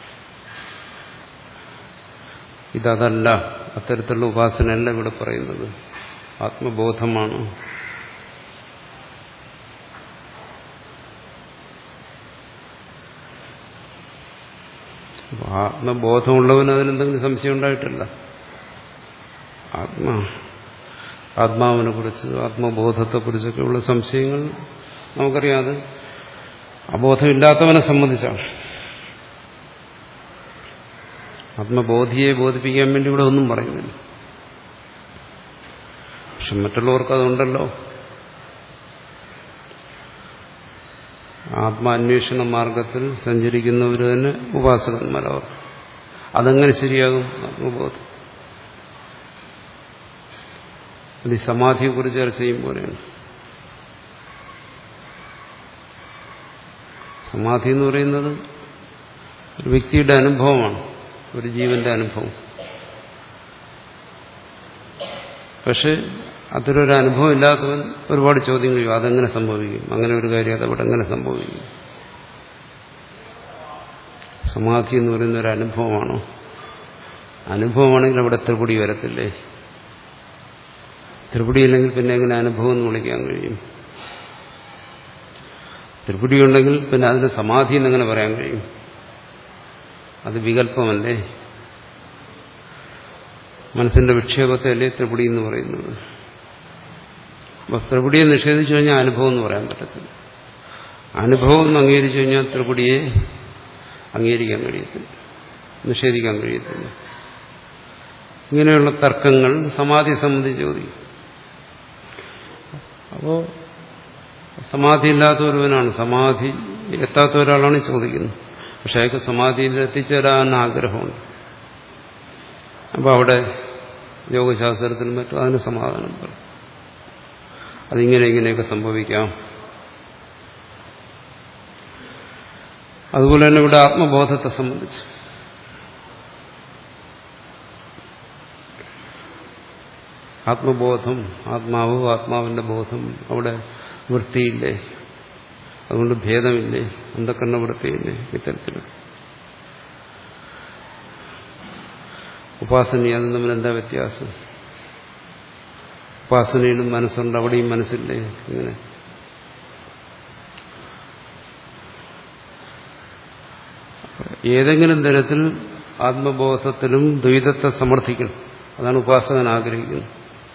ഇതല്ല, അത്തരത്തിലുള്ള ഉപാസനയല്ല ഇവിടെ പറയുന്നത്. ആത്മബോധമാണ്. ആത്മബോധമുള്ളവന് അതിനെന്തെങ്കിലും സംശയം ഉണ്ടായിട്ടില്ല. ആത്മാ ആത്മാവിനെ കുറിച്ച് ആത്മബോധത്തെക്കുറിച്ചൊക്കെയുള്ള സംശയങ്ങൾ നമുക്കറിയാം. അത് അബോധമില്ലാത്തവനെ സംബന്ധിച്ചാണ്. ആത്മബോധിയെ ബോധിപ്പിക്കാൻ വേണ്ടി ഇവിടെ ഒന്നും പറയുന്നില്ല. പക്ഷെ മറ്റുള്ളവർക്ക് അതുണ്ടല്ലോ. ആത്മാന്വേഷണ മാർഗത്തിൽ സഞ്ചരിക്കുന്നവർ തന്നെ ഉപാസകന്മാരവർ. അതെങ്ങനെ ശരിയാകും ആത്മബോധം? അത് ഈ സമാധിയെക്കുറിച്ച് ചർച്ച ചെയ്യും പോലെയാണ്. സമാധി എന്ന് പറയുന്നത് ഒരു വ്യക്തിയുടെ അനുഭവമാണ്, ഒരു ജീവന്റെ അനുഭവം. പക്ഷെ അത്തരൊരു അനുഭവം ഇല്ലാത്തവൻ ഒരുപാട് ചോദ്യങ്ങൾ ചെയ്യും. അതെങ്ങനെ സംഭവിക്കും? അങ്ങനെ ഒരു കാര്യം അതവിടെ എങ്ങനെ സംഭവിക്കും? സമാധി എന്ന് പറയുന്ന ഒരു അനുഭവമാണോ? അനുഭവമാണെങ്കിൽ അവിടെ ത്രിപുടി വരത്തില്ലേ? ത്രിപുടി ഇല്ലെങ്കിൽ പിന്നെ എങ്ങനെ അനുഭവം എന്ന് വിളിക്കാൻ കഴിയും? ത്രിപുടി ഉണ്ടെങ്കിൽ പിന്നെ അതിന് സമാധി എന്നെങ്ങനെ പറയാൻ കഴിയും? അത് വികല്പമല്ലേ? മനസ്സിന്റെ വിക്ഷേപത്തെ അല്ലേ ത്രിപുടി എന്ന് പറയുന്നത്. അപ്പൊ ത്രിപുടിയെ നിഷേധിച്ചു കഴിഞ്ഞാൽ അനുഭവം എന്ന് പറയാൻ പറ്റത്തില്ല. അനുഭവം എന്ന് അംഗീകരിച്ചു കഴിഞ്ഞാൽ ത്രിപുടിയെ അംഗീകരിക്കാൻ കഴിയത്തില്ല, നിഷേധിക്കാൻ കഴിയത്തില്ല. ഇങ്ങനെയുള്ള തർക്കങ്ങൾ സമാധിയെ സംബന്ധിച്ച് ചോദിക്കും. അപ്പോ സമാധി ഇല്ലാത്ത ഒരുവനാണ്, സമാധി എത്താത്ത ഒരാളാണ് ചോദിക്കുന്നത്. പക്ഷെ അയാൾക്ക് സമാധിയിൽ എത്തിച്ചേരാൻ ആഗ്രഹമുണ്ട്. അപ്പോൾ അവിടെ യോഗശാസ്ത്രത്തിനും മറ്റും അതിന് സമാധാനം പറയും. അതിങ്ങനെ ഇങ്ങനെയൊക്കെ സംഭവിക്കാം. അതുപോലെ തന്നെ ഇവിടെ ആത്മബോധത്തെ സംബന്ധിച്ച് ആത്മബോധം, ആത്മാവ്, ആത്മാവിന്റെ ബോധം, അവിടെ വൃത്തിയില്ലേ? അതുകൊണ്ട് ഭേദമില്ലേ? അന്ധക്കരണ വൃത്തിയില്ലേ? ഇത്തരത്തിൽ ഉപാസന അതും തമ്മിൽ എന്താ വ്യത്യാസം? ഉപാസനയിലും മനസ്സുണ്ട്, അവിടെയും മനസ്സില്ലേ? ഇങ്ങനെ ഏതെങ്കിലും തരത്തിൽ ആത്മബോധത്തിലും ദ്വൈതത്തെ സമർത്ഥിക്കണം. അതാണ് ഉപാസകൻ ആഗ്രഹിക്കുന്നത്.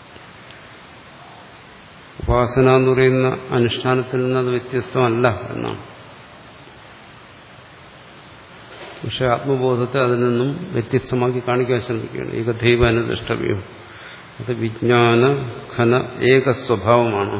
ഉപാസന എന്ന് പറയുന്ന അനുഷ്ഠാനത്തിൽ നിന്ന് അത് വ്യത്യസ്തമല്ല എന്നാണ്. പക്ഷെ ആത്മബോധത്തെ അതിൽ നിന്നും വ്യത്യസ്തമാക്കി കാണിക്കാൻ ശ്രമിക്കുകയാണ്. ഏകദൈവ അനുദിഷ്ടവ്യം, അത് വിജ്ഞാന ഘന ഏക സ്വഭാവമാണ്.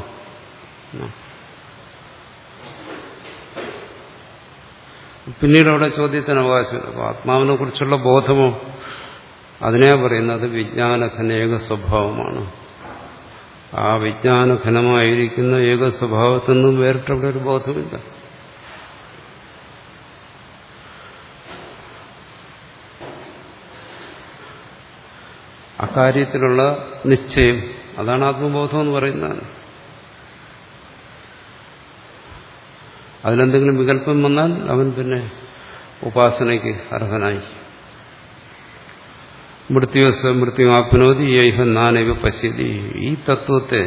പിന്നീട് അവിടെ ചോദ്യത്തിന് അവകാശമില്ല. അപ്പോൾ ആത്മാവിനെ കുറിച്ചുള്ള ബോധമോ അതിനെ പറയുന്നത് വിജ്ഞാനഘന ഏക സ്വഭാവമാണ്. ആ വിജ്ഞാനഘനമായിരിക്കുന്ന ഏക സ്വഭാവത്തിൽ നിന്നും വേറിട്ടവിടെ ഒരു ബോധമില്ല. അക്കാര്യത്തിലുള്ള നിശ്ചയം, അതാണ് ആത്മബോധം എന്ന് പറയുന്നത്. അതിലെന്തെങ്കിലും വികല്പം വന്നാൽ അവൻ പിന്നെ ഉപാസനയ്ക്ക് അർഹനായി. മൃത്യുവസ് മൃത്യു ആപ്നോതി യൈഹ നാനൈവ പശ്യതി. ഈ തത്വത്തെ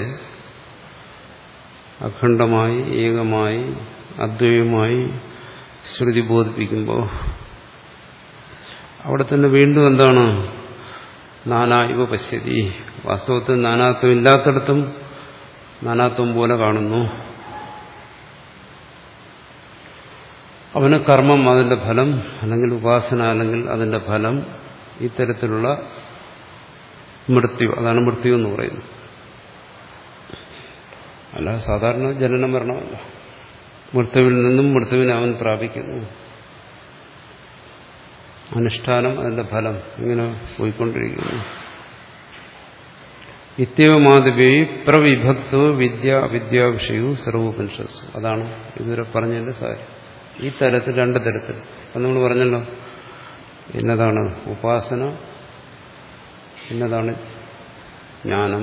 അഖണ്ഡമായി, ഏകമായി, അദ്വൈതമായി ശ്രുതി ബോധിപ്പിക്കുമ്പോൾ അവിടെ തന്നെ വീണ്ടും എന്താണ്? നാനാ ഇവ പശ്യതി. വാസ്തവത്തിൽ നാനാത്വം ഇല്ലാത്തിടത്തും നാനാത്വം പോലെ കാണുന്നു. അവന് കർമ്മം അതിന്റെ ഫലം, അല്ലെങ്കിൽ ഉപാസന അല്ലെങ്കിൽ അതിന്റെ ഫലം, ഇത്തരത്തിലുള്ള മൃത്യു, അതാണ് മൃത്യു എന്ന് പറയുന്നത്. അല്ല സാധാരണ ജനനം മരണമല്ല. മൃത്യുവിൽ നിന്നും മൃത്യുവിനെ അവൻ പ്രാപിക്കുന്നു. അനുഷ്ഠാനം അതിന്റെ ഫലം ഇങ്ങനെ പോയിക്കൊണ്ടിരിക്കുന്നു. ഇത്യവമാദിവേ പ്രവിഭക്തോ വിദ്യ അവിദ്യാവിഷയവും സർവോപനിഷത്സു. അതാണ് ഇതുവരെ പറഞ്ഞതിന്റെ കാര്യം. ഈ തരത്തിൽ രണ്ട് തരത്തിൽ അപ്പം നമ്മൾ പറഞ്ഞല്ലോ, ഇന്നതാണ് ഉപാസന, ഇന്നതാണ് ജ്ഞാനം.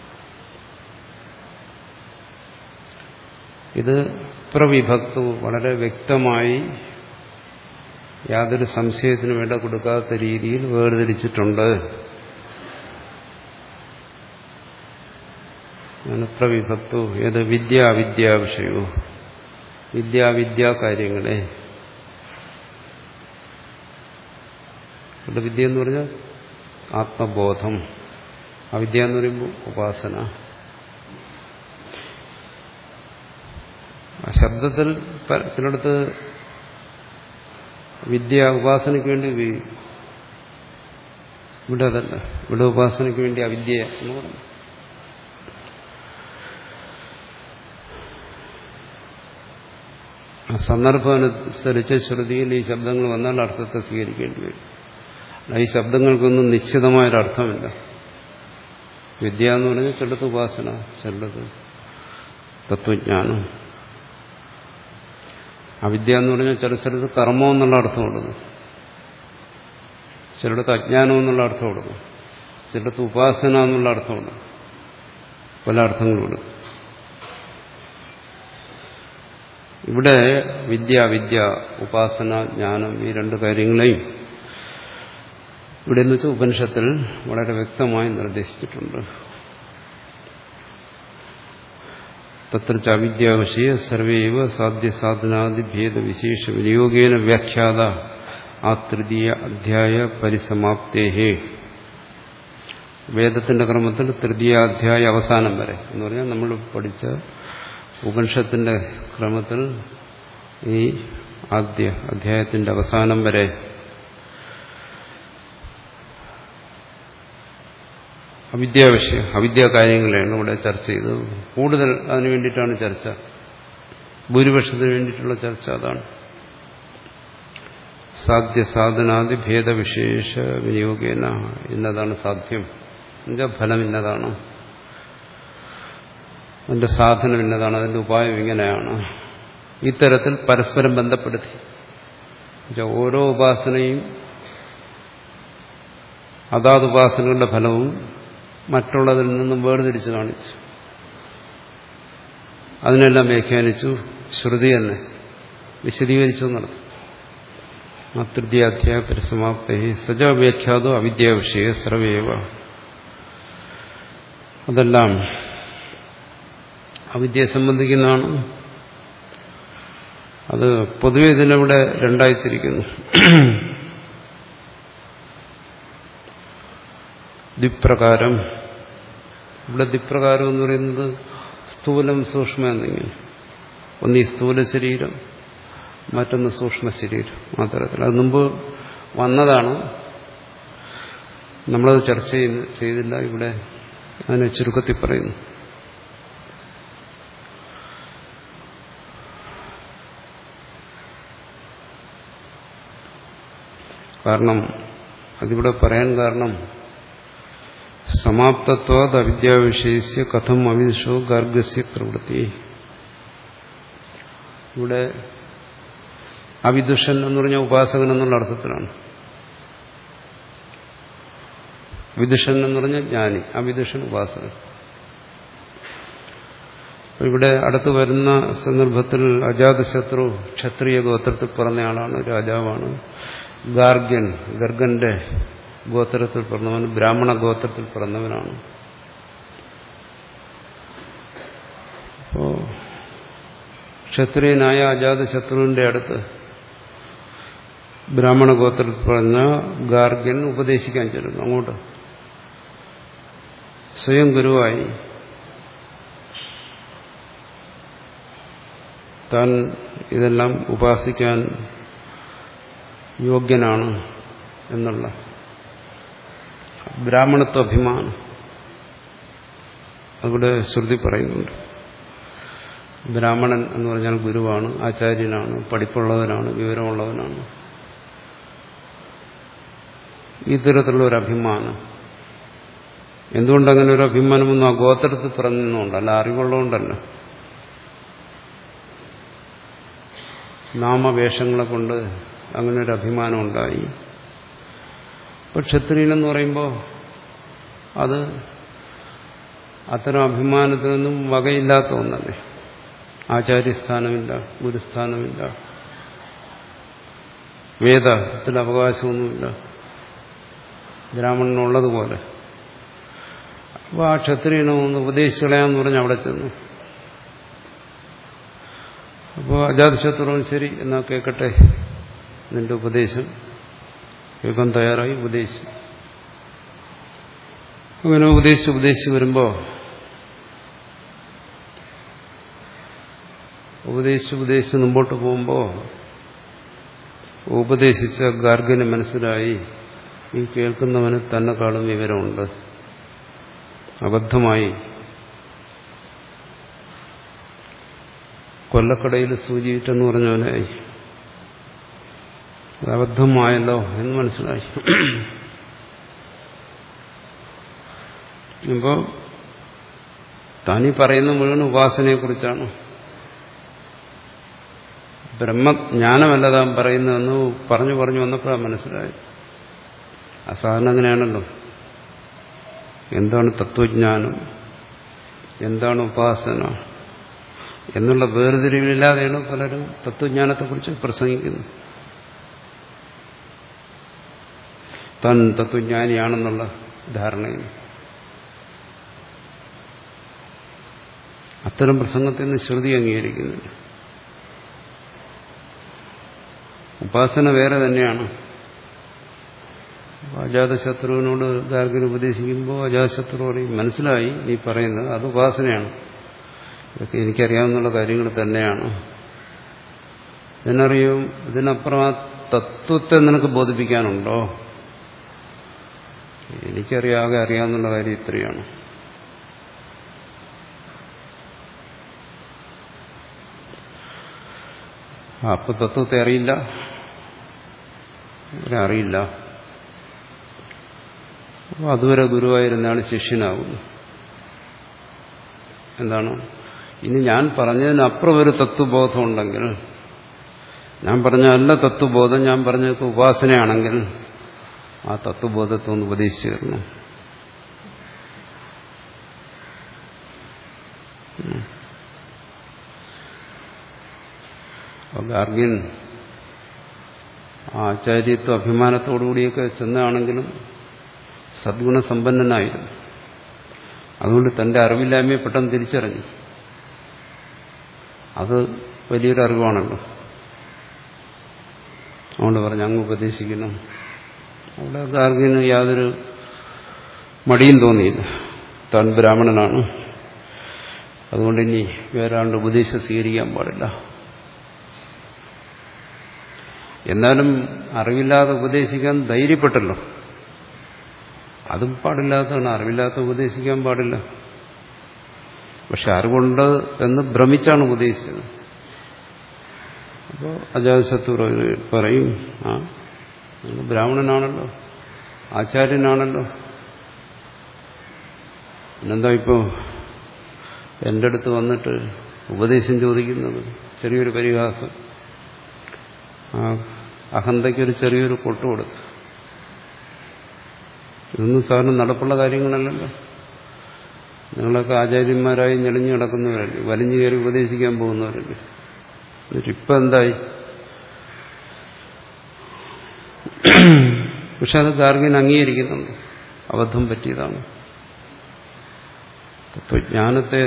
ഇത് പ്രവിഭക്തവും വളരെ വ്യക്തമായി യാതൊരു സംശയത്തിനും ഇട കൊടുക്കാത്ത രീതിയിൽ വേർതിരിച്ചിട്ടുണ്ട്. പ്രവിഭക്തു ഏത് വിദ്യാവിദ്യാവിഷയവും വിദ്യാവിദ്യാ കാര്യങ്ങളെ. ഇവിടെ വിദ്യ എന്ന് പറഞ്ഞാൽ ആത്മബോധം, അവിദ്യ എന്ന് പറയുമ്പോൾ ഉപാസന. ആ ശബ്ദത്തിൽ ചിലടത്ത് വിദ്യ ഉപാസനയ്ക്ക് വേണ്ടി ഉപയോഗിക്കും. ഇവിടെ അതല്ല, ഇവിടെ ഉപാസനയ്ക്ക് വേണ്ടി അവിദ്യ എന്ന് പറഞ്ഞു. സന്ദർഭമനുസരിച്ച് ശ്രുതിയിൽ ഈ ശബ്ദങ്ങൾ വന്നാൽ അർത്ഥത്തെ സ്വീകരിക്കേണ്ടി വരും. ഈ ശബ്ദങ്ങൾക്കൊന്നും നിശ്ചിതമായൊരർത്ഥമില്ല. വിദ്യ എന്ന് പറഞ്ഞാൽ ചിലടത്ത് ഉപാസന, ചിലടത്ത് തത്വജ്ഞാനം. അവിദ്യ എന്ന് പറഞ്ഞാൽ ചില സ്ഥലത്ത് കർമ്മം എന്നുള്ള അർത്ഥം കൊടുക്കും, ചിലടത്ത് അജ്ഞാനം എന്നുള്ള അർത്ഥം കൊടുക്കും, ചിലടത്ത് ഉപാസന എന്നുള്ള അർത്ഥം കൊടുക്കും, പല അർത്ഥങ്ങളും കൊടുക്കും. ഇവിടെ വിദ്യ വിദ്യ ഉപാസന ജ്ഞാനം ഈ രണ്ട് കാര്യങ്ങളെയും ഇവിടെ എന്ന് വെച്ചാൽ ഉപനിഷത്തിൽ വളരെ വ്യക്തമായി നിർദ്ദേശിച്ചിട്ടുണ്ട്. തത്ര അവിദ്യാവിഷയ സർവൈവ സാധ്യസാധനാദി ഭേദവിശേഷ വിനിയോഗേന വ്യാഖ്യാത ആ തൃതീയ അധ്യായ പരിസമാപ്തേഹേ. വേദത്തിന്റെ ക്രമത്തിൽ തൃതീയാധ്യായ അവസാനം വരെ എന്ന് പറഞ്ഞാൽ നമ്മൾ പഠിച്ച ഉപനിഷത്തിന്റെ ക്രമത്തിൽ ഈ ആദ്യ അധ്യായത്തിന്റെ അവസാനം വരെ അവിദ്യാവിഷയം അവിദ്യാ കാര്യങ്ങളെയാണ് ഇവിടെ ചർച്ച ചെയ്തത്. കൂടുതൽ അതിനു വേണ്ടിയിട്ടാണ് ചർച്ച, ഭൂരിപക്ഷത്തിന് വേണ്ടിയിട്ടുള്ള ചർച്ച അതാണ്. സാധ്യസാധനാദി ഭേദവിശേഷ വിനിയോഗേന, ഇന്നതാണ് സാധ്യം, എന്നുവെച്ചാൽ ഫലം ഇന്നതാണ്, അതിന്റെ സാധനം ഇന്നതാണ്, അതിന്റെ ഉപായം ഇങ്ങനെയാണ്. ഇത്തരത്തിൽ പരസ്പരം ബന്ധപ്പെടുത്തി ഓരോ ഉപാസനയും അതാത് ഉപാസനകളുടെ ഫലവും മറ്റുള്ളതിൽ നിന്നും വേർതിരിച്ച് കാണിച്ചു. അതിനെല്ലാം വ്യാഖ്യാനിച്ചു, ശ്രുതി തന്നെ വിശദീകരിച്ചു നടന്നു. ആ തൃതീയാധ്യായ പരിസമാപ്തി സജ വ്യാഖ്യാതോ അവിദ്യാവിഷയ സർവേവ. അതെല്ലാം അവിദ്യയെ സംബന്ധിക്കുന്നതാണ്. അത് പൊതുവെ ഇതിനിവിടെ രണ്ടായിത്തിരിക്കുന്നു. ദ്വിപ്രകാരം. ഇവിടെ ദ്വിപ്രകാരം എന്ന് പറയുന്നത് സ്ഥൂലം സൂക്ഷ്മം എന്നിങ്ങനെ. ഒന്ന് ഈ സ്ഥൂല ശരീരം, മറ്റൊന്ന് സൂക്ഷ്മ ശരീരം. ആ തരത്തിൽ അത് മുമ്പ് വന്നതാണ്, നമ്മളത് ചർച്ച ചെയ്തില്ല. ഇവിടെ അതിനെ ചുരുക്കത്തിൽ പറയുന്നു. കാരണം അതിവിടെ പറയാൻ കാരണം സമാപ്തത്വാദ് അവിദ്യാവിഷയസ്യ കഥം അവിദുഷോ ഗാർഗ്യസ്യ പ്രവൃത്തി. ഇവിടെ അവിദുഷൻ എന്ന് പറഞ്ഞാൽ ഉപാസകൻ എന്നുള്ള അർത്ഥത്തിലാണ്. വിദുഷൻ എന്ന് പറഞ്ഞാൽ ജ്ഞാനി, അവിദുഷൻ ഉപാസകൻ. ഇവിടെ അടുത്ത് വരുന്ന സന്ദർഭത്തിൽ അജാതശത്രു ക്ഷത്രിയ ഗോത്രത്തിൽ പറഞ്ഞയാളാണ്, രാജാവാണ്. ഗാർഗ്യൻ ഗർഗന്റെ ഗോത്രത്തിൽ പിറന്നവൻ, ബ്രാഹ്മണ ഗോത്രത്തിൽ പിറന്നവനാണ്. അപ്പോ ക്ഷത്രിയനായ അജാതശത്രുവിന്റെ അടുത്ത് ബ്രാഹ്മണ ഗോത്രത്തിൽ പറഞ്ഞ ഗാർഗ്യൻ ഉപദേശിക്കാൻ ചെല്ലുന്നു. അങ്ങോട്ട് സ്വയം ഗുരുവായി താൻ ഇതെല്ലാം ഉപാസിക്കാൻ യോഗ്യനാണ് എന്നുള്ള ബ്രാഹ്മണത്വ അഭിമാനം അവിടെ ശ്രുതി പറയുന്നുണ്ട്. ബ്രാഹ്മണൻ എന്ന് പറഞ്ഞാൽ ഗുരുവാണ്, ആചാര്യനാണ്, പഠിപ്പുള്ളവനാണ്, വിവരമുള്ളവനാണ്. ഈ തരത്തിലുള്ള ഒരു അഭിമാനം. എന്തുകൊണ്ടങ്ങനെ ഒരു അഭിമാനമൊന്നും ആ ഗോത്രത്തിൽ പറഞ്ഞുകൊണ്ടല്ല, അറിവുള്ളതുകൊണ്ടല്ല. നാമവേഷങ്ങളെ കൊണ്ട് അങ്ങനെ ഒരു അഭിമാനം ഉണ്ടായി. ഇപ്പൊ ക്ഷത്രിയനെന്ന് പറയുമ്പോൾ അത് അത്തരം അഭിമാനത്തിൽ നിന്നും വകയില്ലാത്ത ഒന്നല്ലേ. ആചാര്യസ്ഥാനമില്ല, ഗുരുസ്ഥാനമില്ല, വേദത്തിൽ അവകാശമൊന്നുമില്ല, ബ്രാഹ്മണനുള്ളതുപോലെ. അപ്പോൾ ആ ക്ഷത്രിയനെ ഒന്ന് ഉപദേശിച്ചു കളയാമെന്ന് പറഞ്ഞ് അവിടെ ചെന്നു. അപ്പോൾ അജാതശത്രുവും ശരി എന്നാ കേൾക്കട്ടെ, നിന്റെ ഉപദേശം കേൾക്കാൻ തയ്യാറായി ഉപദേശിച്ചു. അങ്ങനെ ഉപദേശിച്ച് ഉപദേശിച്ച് വരുമ്പോൾ ഉപദേശിച്ച് ഉപദേശിച്ച് മുമ്പോട്ട് പോകുമ്പോൾ ഉപദേശിച്ച ഗാർഗന് മനസ്സിലായി ഈ കേൾക്കുന്നവന് തന്നെക്കാളും വിവരമുണ്ട്. അബദ്ധമായി കൊല്ലക്കടയിൽ സൂചിയിട്ടെന്ന് പറഞ്ഞ പോലെയായി. അബദ്ധമായല്ലോ എന്ന് മനസ്സിലായി. ഇപ്പോൾ താനീ പറയുന്ന മുഴുവൻ ഉപാസനയെക്കുറിച്ചാണ്. ബ്രഹ്മജ്ഞാനമല്ല താൻ പറയുന്നതെന്ന് പറഞ്ഞു പറഞ്ഞു വന്നപ്പോഴാണ് മനസ്സിലായത്. അസാധാരണ അങ്ങനെയാണല്ലോ. എന്താണ് തത്വജ്ഞാനം, എന്താണ് ഉപാസന എന്നുള്ള വേർതിരിവില്ലാതെയാണ് പലരും തത്വജ്ഞാനത്തെക്കുറിച്ച് പ്രസംഗിക്കുന്നത്. താൻ തത്വജ്ഞാനിയാണെന്നുള്ള ധാരണയിൽ അത്തരം പ്രസംഗത്തിൽ നിന്ന് ശ്രുതി അംഗീകരിക്കുന്നില്ല. ഉപാസന വേറെ തന്നെയാണ്. അജാതശത്രുവിനോട് ഗാർഗൻ ഉപദേശിക്കുമ്പോൾ അജാതശത്രു പറയും, മനസ്സിലായി നീ പറയുന്നത്, അത് ഉപാസനയാണ്, ഇതൊക്കെ എനിക്കറിയാവുന്ന കാര്യങ്ങൾ തന്നെയാണ്. ഇതിനറിയും, ഇതിനപ്പുറം ആ തത്വത്തെ നിനക്ക് ബോധിപ്പിക്കാനുണ്ടോ? എനിക്കറിയാതെ അറിയാവുന്ന കാര്യം ഇത്രയാണ്. അപ്പൊ തത്വത്തെ അറിയില്ല, അറിയില്ല. അപ്പോൾ അതുവരെ ഗുരുവായിരുന്നാണ് ശിഷ്യനാകുന്നു. എന്താണ്? ഇനി ഞാൻ പറഞ്ഞതിനപ്പുറം ഒരു തത്വബോധം ഉണ്ടെങ്കിൽ, ഞാൻ പറഞ്ഞ അല്ല തത്വബോധം, ഞാൻ പറഞ്ഞതൊക്കെ ഉപാസനയാണെങ്കിൽ ആ തത്വബോധത്തെ ഒന്ന് ഉപദേശിച്ചു തരണം. ഗാർഗ്യൻ ആചാര്യത്വ അഭിമാനത്തോടുകൂടിയൊക്കെ ചെന്നാണെങ്കിലും സദ്ഗുണസമ്പന്നനായിരുന്നു. അതുകൊണ്ട് തന്റെ അറിവില്ലായ്മയെ പെട്ടെന്ന് തിരിച്ചറിഞ്ഞു. അത് വലിയൊരു അറിവാണല്ലോ. അതുകൊണ്ട് പറഞ്ഞു അങ്ങ് ഉപദേശിക്കണം. അവിടെ ഗാർഗ്യന് യാതൊരു മടിയും തോന്നിയില്ല. താൻ ബ്രാഹ്മണനാണ്, അതുകൊണ്ട് ഇനി വേറെ ആളുടെ ഉപദേശം സ്വീകരിക്കാൻ പാടില്ല. എന്നാലും അറിവില്ലാതെ ഉപദേശിക്കാൻ ധൈര്യപ്പെട്ടല്ലോ. അതും പാടില്ലാത്തതാണ്. അറിവില്ലാത്ത ഉപദേശിക്കാൻ പാടില്ല. പക്ഷെ അറിവുണ്ട് എന്ന് ഭ്രമിച്ചാണ് ഉപദേശിച്ചത്. അപ്പോൾ അജാതശത്രു പറയും, ആ ബ്രാഹ്മണനാണല്ലോ, ആചാര്യനാണല്ലോ, പിന്നെന്താ ഇപ്പോൾ എൻ്റെ അടുത്ത് വന്നിട്ട് ഉപദേശം ചോദിക്കുന്നത്? ചെറിയൊരു പരിഹാസം. ആ അഹന്തയ്ക്കൊരു ചെറിയൊരു കൊട്ടു കൊടുത്തു. ഇതൊന്നും സാറിന് നടപ്പുള്ള കാര്യങ്ങളല്ലല്ലോ. നിങ്ങളൊക്കെ ആചാര്യന്മാരായി ഞെളിഞ്ഞു കിടക്കുന്നവരല്ലേ, വലിഞ്ഞു കയറി ഉപദേശിക്കാൻ പോകുന്നവരല്ലേ. എന്നിട്ടിപ്പം എന്തായി? പക്ഷെ അത് ഗാർഗ്യൻ അംഗീകരിക്കുന്നുണ്ട്, അബദ്ധം പറ്റിയതാണ്. തത്വജ്ഞാനത്തെ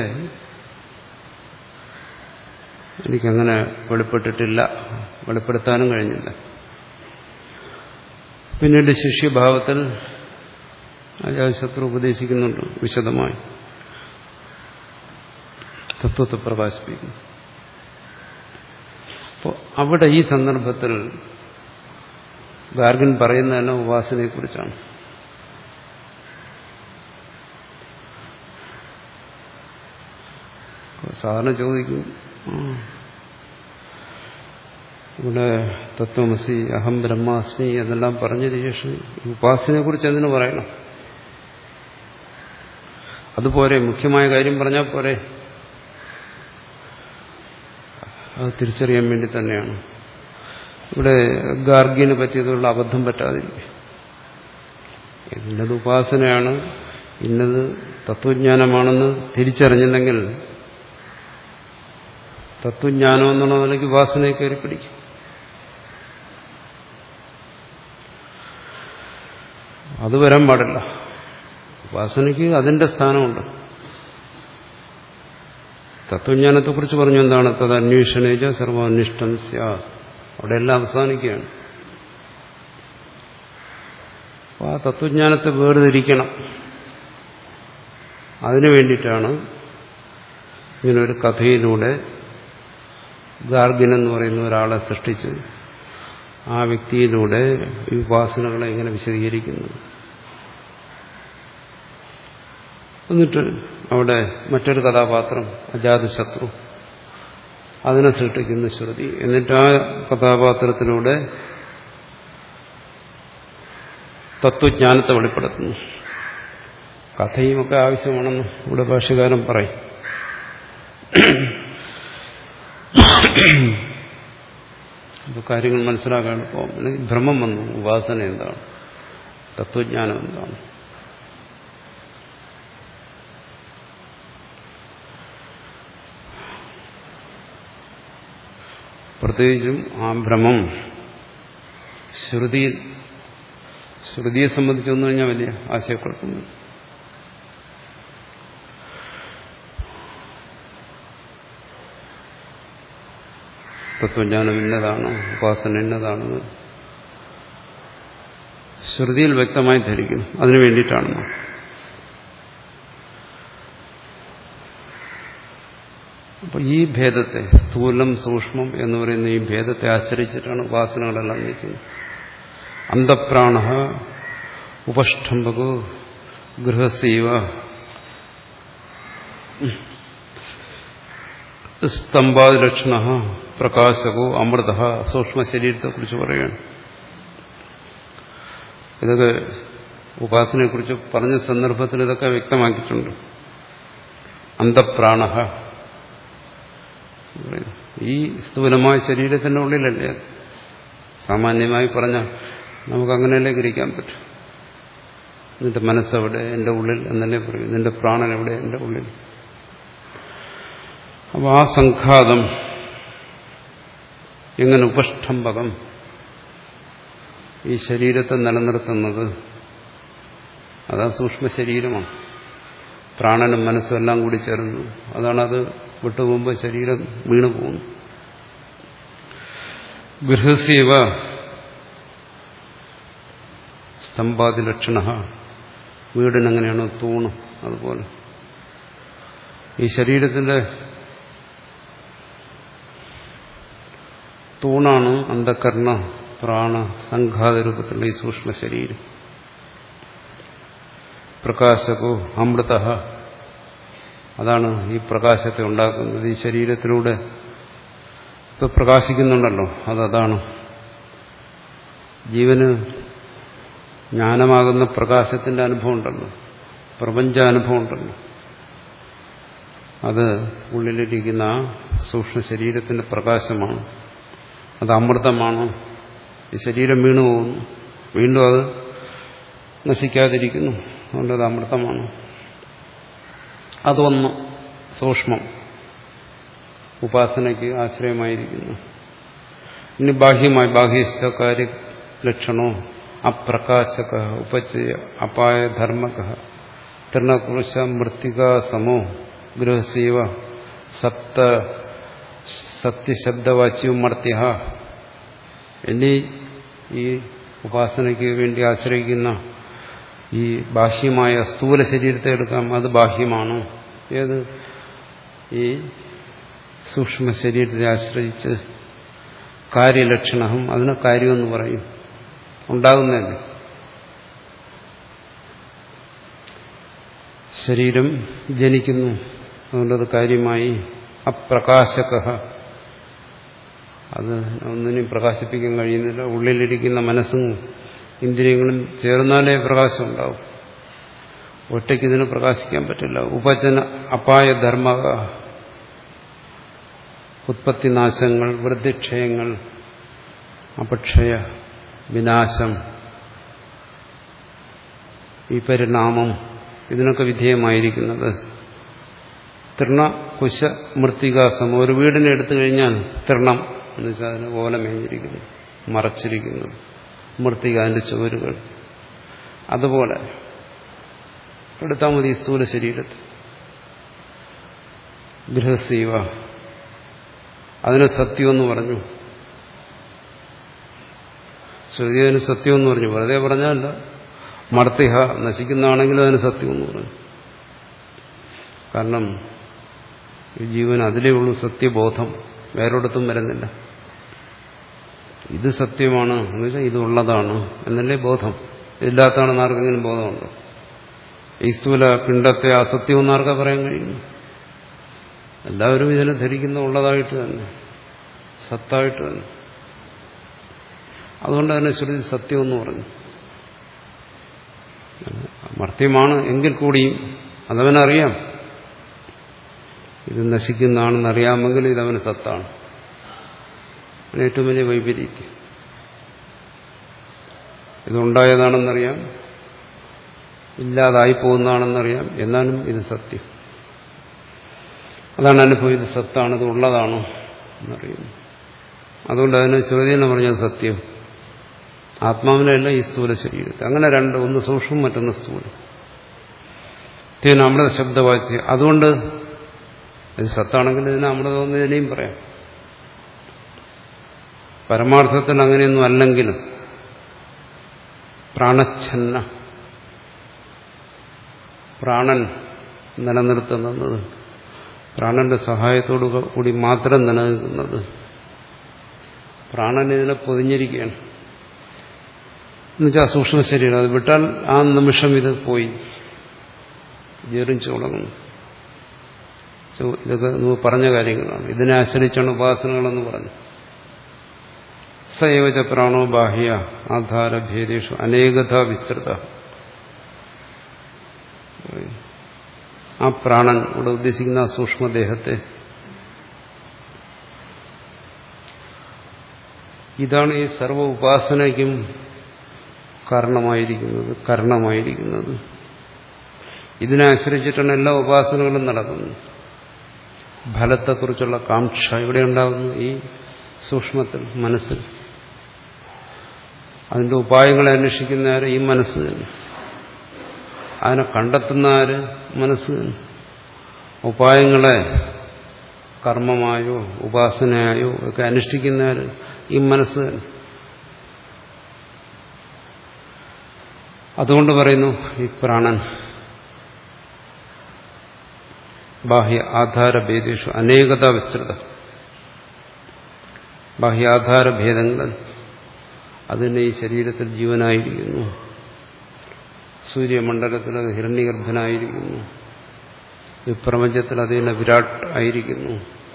എനിക്കങ്ങനെ വെളിപ്പെട്ടിട്ടില്ല, വെളിപ്പെടുത്താനും കഴിഞ്ഞില്ല. പിന്നീട് ശിഷ്യഭാവത്തിൽ അജാതശത്രു ഉപദേശിക്കുന്നുണ്ട് വിശദമായി, തത്വത്തെ പ്രകാശിപ്പിക്കുന്നു. അപ്പോൾ അവിടെ ഈ സന്ദർഭത്തിൽ ഗാർഗൻ പറയുന്നത് തന്നെ ഉപാസനയെക്കുറിച്ചാണ്. സാധാരണ ചോദിക്കും, ഇവിടെ തത്വമസി അഹം ബ്രഹ്മാസ്മി എന്നെല്ലാം പറഞ്ഞതിന് ശേഷം ഉപാസനയെ കുറിച്ച് എന്തിനു പറയണം? അതുപോലെ മുഖ്യമായ കാര്യം പറഞ്ഞാൽ പോരെ? അത് തിരിച്ചറിയാൻ വേണ്ടി തന്നെയാണ് ഇവിടെ ഗാർഗിന് പറ്റിയതുള്ള അബദ്ധം പറ്റാതിരിക്കും. ഇന്നത് ഉപാസനയാണ്, ഇന്നത് തത്വജ്ഞാനമാണെന്ന് തിരിച്ചറിഞ്ഞില്ലെങ്കിൽ തത്വജ്ഞാനം എന്നുള്ള നിലയ്ക്ക് ഉപാസനയെ കയറി പിടിക്കും. അത് വരാൻ പാടില്ല. ഉപാസനയ്ക്ക് അതിന്റെ സ്ഥാനമുണ്ട്. തത്വജ്ഞാനത്തെക്കുറിച്ച് പറഞ്ഞു എന്താണ്? തത് അന്വേഷണേജ സർവാന്വേഷ്ടം സ്യാത്. അവിടെ എല്ലാം അവസാനിക്കുകയാണ്. അപ്പോൾ ആ തത്വജ്ഞാനത്തെ വേർതിരിക്കണം. അതിനു വേണ്ടിയിട്ടാണ് ഇങ്ങനൊരു കഥയിലൂടെ ഗാർഗിൻ എന്ന് പറയുന്ന ഒരാളെ സൃഷ്ടിച്ച് ആ വ്യക്തിയിലൂടെ ഈ ഉപാസനകളെ ഇങ്ങനെ വിശദീകരിക്കുന്നത്. എന്നിട്ട് അവിടെ മറ്റൊരു കഥാപാത്രം അജാതശത്രു, അതിനെ സൃഷ്ടിക്കുന്ന ശ്രുതി. എന്നിട്ട് ആ കഥാപാത്രത്തിലൂടെ തത്വജ്ഞാനത്തെ വെളിപ്പെടുത്തുന്നു. കഥയുമൊക്കെ ആവശ്യമാണെന്ന് ഇവിടെ ഭാഷ്യകാരൻ പറയും. അപ്പോൾ കാര്യങ്ങൾ മനസ്സിലാക്കാൻ എളുപ്പം. അല്ലെങ്കിൽ ഭ്രമം വന്നു. ഉപാസന എന്താണ്? തത്വജ്ഞാനം എന്താണ്? പ്രത്യേകിച്ചും ആ ഭ്രമം ശ്രുതി ശ്രുതിയെ സംബന്ധിച്ച് വന്നു കഴിഞ്ഞാൽ വലിയ ആശയക്കുഴപ്പമില്ല. തത്വജ്ഞാനം ഇന്നതാണ്, ഉപാസന ഇന്നതാണെന്ന് ശ്രുതിയിൽ വ്യക്തമായി ധരിക്കും. അതിനു വേണ്ടിയിട്ടാണ് അപ്പോൾ ഈ ഭേദത്തെ, സ്ഥൂലം സൂക്ഷ്മം എന്ന് പറയുന്ന ഈ ഭേദത്തെ ആശ്രയിച്ചിട്ടാണ് ഉപാസനകളെല്ലാം നിൽക്കുന്നത്. അന്തഃപ്രാണ ഉപഷ്ടംഭകോ ഗൃഹസീവ സ്തംഭാദിലക്ഷണ പ്രകാശകോ അമൃത. സൂക്ഷ്മ ശരീരത്തെക്കുറിച്ച് പറയുകയാണ്. ഇതൊക്കെ ഉപാസനയെക്കുറിച്ച് പറഞ്ഞ സന്ദർഭത്തിൽ ഇതൊക്കെ വ്യക്തമാക്കിയിട്ടുണ്ട്. അന്തഃപ്രാണ, ഈ സ്ഥൂലമായ ശരീരത്തിന്റെ ഉള്ളിലല്ലേ. സാമാന്യമായി പറഞ്ഞാൽ നമുക്കങ്ങനെയല്ലേ ഗ്രഹിക്കാൻ പറ്റും. നിന്റെ മനസ്സെവിടെ? എൻ്റെ ഉള്ളിൽ എന്നല്ലേ പറയും. നിന്റെ പ്രാണൻ എവിടെ? എൻ്റെ ഉള്ളിൽ. അപ്പോൾ ആ സംഘാതം എങ്ങനെ ഉപഷ്ടംഭകം ഈ ശരീരത്തെ നിലനിർത്തുന്നത്, അതാ സൂക്ഷ്മ ശരീരമാണ്. പ്രാണനും മനസ്സും എല്ലാം കൂടി ചേർന്നു. അതാണത് വിട്ടുപോകുമ്പോൾ ശരീരം വീണു പോകുന്നു. ഗൃഹസീവ സ്തംഭാദിലക്ഷണ, വീടിനെങ്ങനെയാണോ തൂണ്, അതുപോലെ ഈ ശരീരത്തിന്റെ തൂണാണ് അന്ധകരണ പ്രാണ സംഘാത രൂപത്തിലുള്ള ഈ സൂക്ഷ്മ ശരീരം. പ്രകാശകോ അമൃത, അതാണ് ഈ പ്രകാശത്തെ ഉണ്ടാക്കുന്നത്. ഈ ശരീരത്തിലൂടെ ഇപ്പൊ പ്രകാശിക്കുന്നുണ്ടല്ലോ, അതതാണ്. ജീവന് ജ്ഞാനമാകുന്ന പ്രകാശത്തിന്റെ അനുഭവം ഉണ്ടല്ലോ, പ്രപഞ്ചാനുഭവം ഉണ്ടല്ലോ, അത് ഉള്ളിലിരിക്കുന്ന ആ സൂക്ഷ്മ ശരീരത്തിന്റെ പ്രകാശമാണ്. അത് അമൃതമാണ്. ഈ ശരീരം വീണു പോകുന്നു, വീണ്ടും അത് നശിക്കാതിരിക്കുന്നു, അതുകൊണ്ടത് അമൃതമാണ്. അതൊന്ന് സൂക്ഷ്മം, ഉപാസനയ്ക്ക് ആശ്രയമായിരിക്കുന്നു. ഇനി ബാഹ്യമായി, ബാഹ്യസ്ഥ കാര്യലക്ഷണോ അപ്രകാശക ഉപചയ അപായ ധർമ്മക തൃണകൃശ മൃത്തിക സമോ ഗൃഹസീവ സപ്ത സത്യശബ്ദവാച്യവും മർത്യ. ഇനി ഈ ഉപാസനയ്ക്ക് വേണ്ടി ആശ്രയിക്കുന്ന ഈ ബാഹ്യമായ സ്ഥൂല ശരീരത്തെ എടുക്കാം, അത് ബാഹ്യമാണ്. ഏത് ഈ സൂക്ഷ്മ ശരീരത്തെ ആശ്രയിച്ച് കാര്യലക്ഷണം, അതിനെ കാര്യമെന്ന് പറയും, ഉണ്ടാകുന്നതല്ലേ. ശരീരം ജനിക്കുന്നു, അതുകൊണ്ടത് കാര്യമായി. അപ്രകാശക, അത് ഒന്നിനും പ്രകാശിപ്പിക്കാൻ കഴിയുന്നില്ല. ഉള്ളിലിരിക്കുന്ന മനസ്സും ഇന്ദ്രിയങ്ങളും ചേർന്നാലേ പ്രകാശം ഉണ്ടാവും, ഒറ്റയ്ക്ക് ഇതിന് പ്രകാശിക്കാൻ പറ്റില്ല. ഉപജന അപായ ധർമ്മ, ഉത്പത്തിനാശങ്ങൾ, വൃദ്ധിക്ഷയങ്ങൾ, അപക്ഷയ, വിനാശം, വിപരിണാമം, ഇതിനൊക്കെ വിധേയമായിരിക്കുന്നത് തൃണ കുശ മൃത്തികാസം. ഒരു വീടിനെ എടുത്തു കഴിഞ്ഞാൽ തൃണം എന്ന് വെച്ചാൽ അതിന് ഓല മേഞ്ഞിരിക്കുന്നു, മറച്ചിരിക്കുന്നു, മൃത്തിക അതിന്റെ ചുവരുകൾ. അതുപോലെ എടുത്താൽ മതി സ്ഥൂല ശരീരത്തിൽ. ഗൃഹസീവ, അതിന് സത്യമെന്ന് പറഞ്ഞു. ശ്രുതി അതിന് സത്യമെന്ന് പറഞ്ഞു, വെറുതെ പറഞ്ഞല്ല. മർത്തിഹ, നശിക്കുന്നതാണെങ്കിലും അതിന് സത്യമെന്ന് പറഞ്ഞു. കാരണം ഈ ജീവൻ അതിലേ ഉള്ളൂ സത്യബോധം, വേറൊരിടത്തും വരുന്നില്ല. ഇത് സത്യമാണ് എന്ന് വെച്ചാൽ ഇതുള്ളതാണ് എന്നല്ലേ ബോധം. ഇല്ലാത്തതാണെന്ന് ആർക്കെങ്കിലും ബോധമുണ്ടോ? ഈ സ്ഥൂല പിണ്ടത്തെ അസത്യമെന്ന് ആർക്കാ പറയാൻ കഴിയുന്നു? എല്ലാവരും ഇതിനെ ധരിക്കുന്ന ഉള്ളതായിട്ട് തന്നെ, സത്തായിട്ട് തന്നെ. അതുകൊണ്ട് തന്നെ ശ്രുതി സത്യമെന്ന് പറഞ്ഞു. മർത്യമാണ് എങ്കിൽ കൂടിയും അതവനറിയാം, ഇത് നശിക്കുന്നതാണെന്ന് അറിയാമെങ്കിൽ ഇതവന് സത്താണ്. ഏറ്റവും വലിയ വൈപരീത്യം. ഇതുണ്ടായതാണെന്നറിയാം, ഇല്ലാതായി പോകുന്നതാണെന്നറിയാം, എന്നാലും ഇത് സത്യം. അതാണ് അനുഭവം. ഇത് സത്താണ്, ഇത് ഉള്ളതാണോ എന്നറിയുന്നു. അതുകൊണ്ട് അതിന് ചോദ്യം പറഞ്ഞത് സത്യം. ആത്മാവിനല്ല, ഈ സ്ഥൂല ശരീരത്തെ. അങ്ങനെ രണ്ട്, ഒന്ന് സൂക്ഷ്മം, മറ്റൊന്ന് സ്ഥൂലം. തേന അമൃത ശബ്ദവാച്യ. അതുകൊണ്ട് ഇത് സത്താണെങ്കിൽ ഇതിനെ അമൃതമെന്ന് ഇതിനെയും പറയാം. പരമാർത്ഥത്തിൽ അങ്ങനെയൊന്നും അല്ലെങ്കിലും പ്രാണച്ഛന്ന, പ്രാണൻ നിലനിർത്തുന്നത്, പ്രാണന്റെ സഹായത്തോടു കൂടി മാത്രം നിലനിൽക്കുന്നത്, പ്രാണൻ ഇതിനെ പൊതിഞ്ഞിരിക്കുകയാണ്. എന്നുവെച്ചാൽ സൂക്ഷ്മ ശരീരം അത് വിട്ടാൽ ആ നിമിഷം ഇത് പോയി ജീർണിച്ചു തുടങ്ങുന്നു. ഇതൊക്കെ നമ്മൾ പറഞ്ഞ കാര്യങ്ങളാണ്. ഇതിനെ ആശ്രയിച്ചാണ് ഉപാസനകളെന്ന് പറഞ്ഞു. സയവച പ്രാണോ ബാഹ്യ ആധാരഭേദേഷു അനേകഥ വിസ്തൃത. ആ പ്രാണൻ ഇവിടെ ഉദ്ദേശിക്കുന്ന ആ സൂക്ഷ്മദേഹത്തെ, ഇതാണ് ഈ സർവ്വ ഉപാസനയ്ക്കും കാരണമായിരിക്കുന്നത്, കരണമായിരിക്കുന്നത്. ഇതിനെ ആശ്രയിച്ചിട്ടാണ് എല്ലാ ഉപാസനകളും നടക്കുന്നത്. ഫലത്തെക്കുറിച്ചുള്ള കാംക്ഷ ഇവിടെ ഉണ്ടാകുന്നു ഈ സൂക്ഷ്മത്തിൽ, മനസ്സിൽ. അതിന്റെ ഉപായങ്ങളെ അന്വേഷിക്കുന്ന ആര്? ഈ മനസ്സ് തന്നെ. അതിനെ കണ്ടെത്തുന്ന ആര്? മനസ്സ് തന്നെ. ഉപായങ്ങളെ കർമ്മമായോ ഉപാസനയായോ ഒക്കെ അനുഷ്ഠിക്കുന്ന ആര്? ഈ മനസ്സ് തന്നെ. അതുകൊണ്ട് പറയുന്നു ഈ പ്രാണൻ ബാഹ്യ ആധാരഭേദേഷു അനേകത വിസ്തൃത. ബാഹ്യാധാരഭേദങ്ങൾ അതിന് ഈ ശരീരത്തിൽ ജീവനായിരിക്കുന്നു. സൂര്യമണ്ഡലത്തിൽ അത് ഹിരണ്യഗർഭനായിരിക്കുന്നു. ഈ പ്രപഞ്ചത്തിൽ അതിന് വിരാട് ആയിരിക്കുന്നു.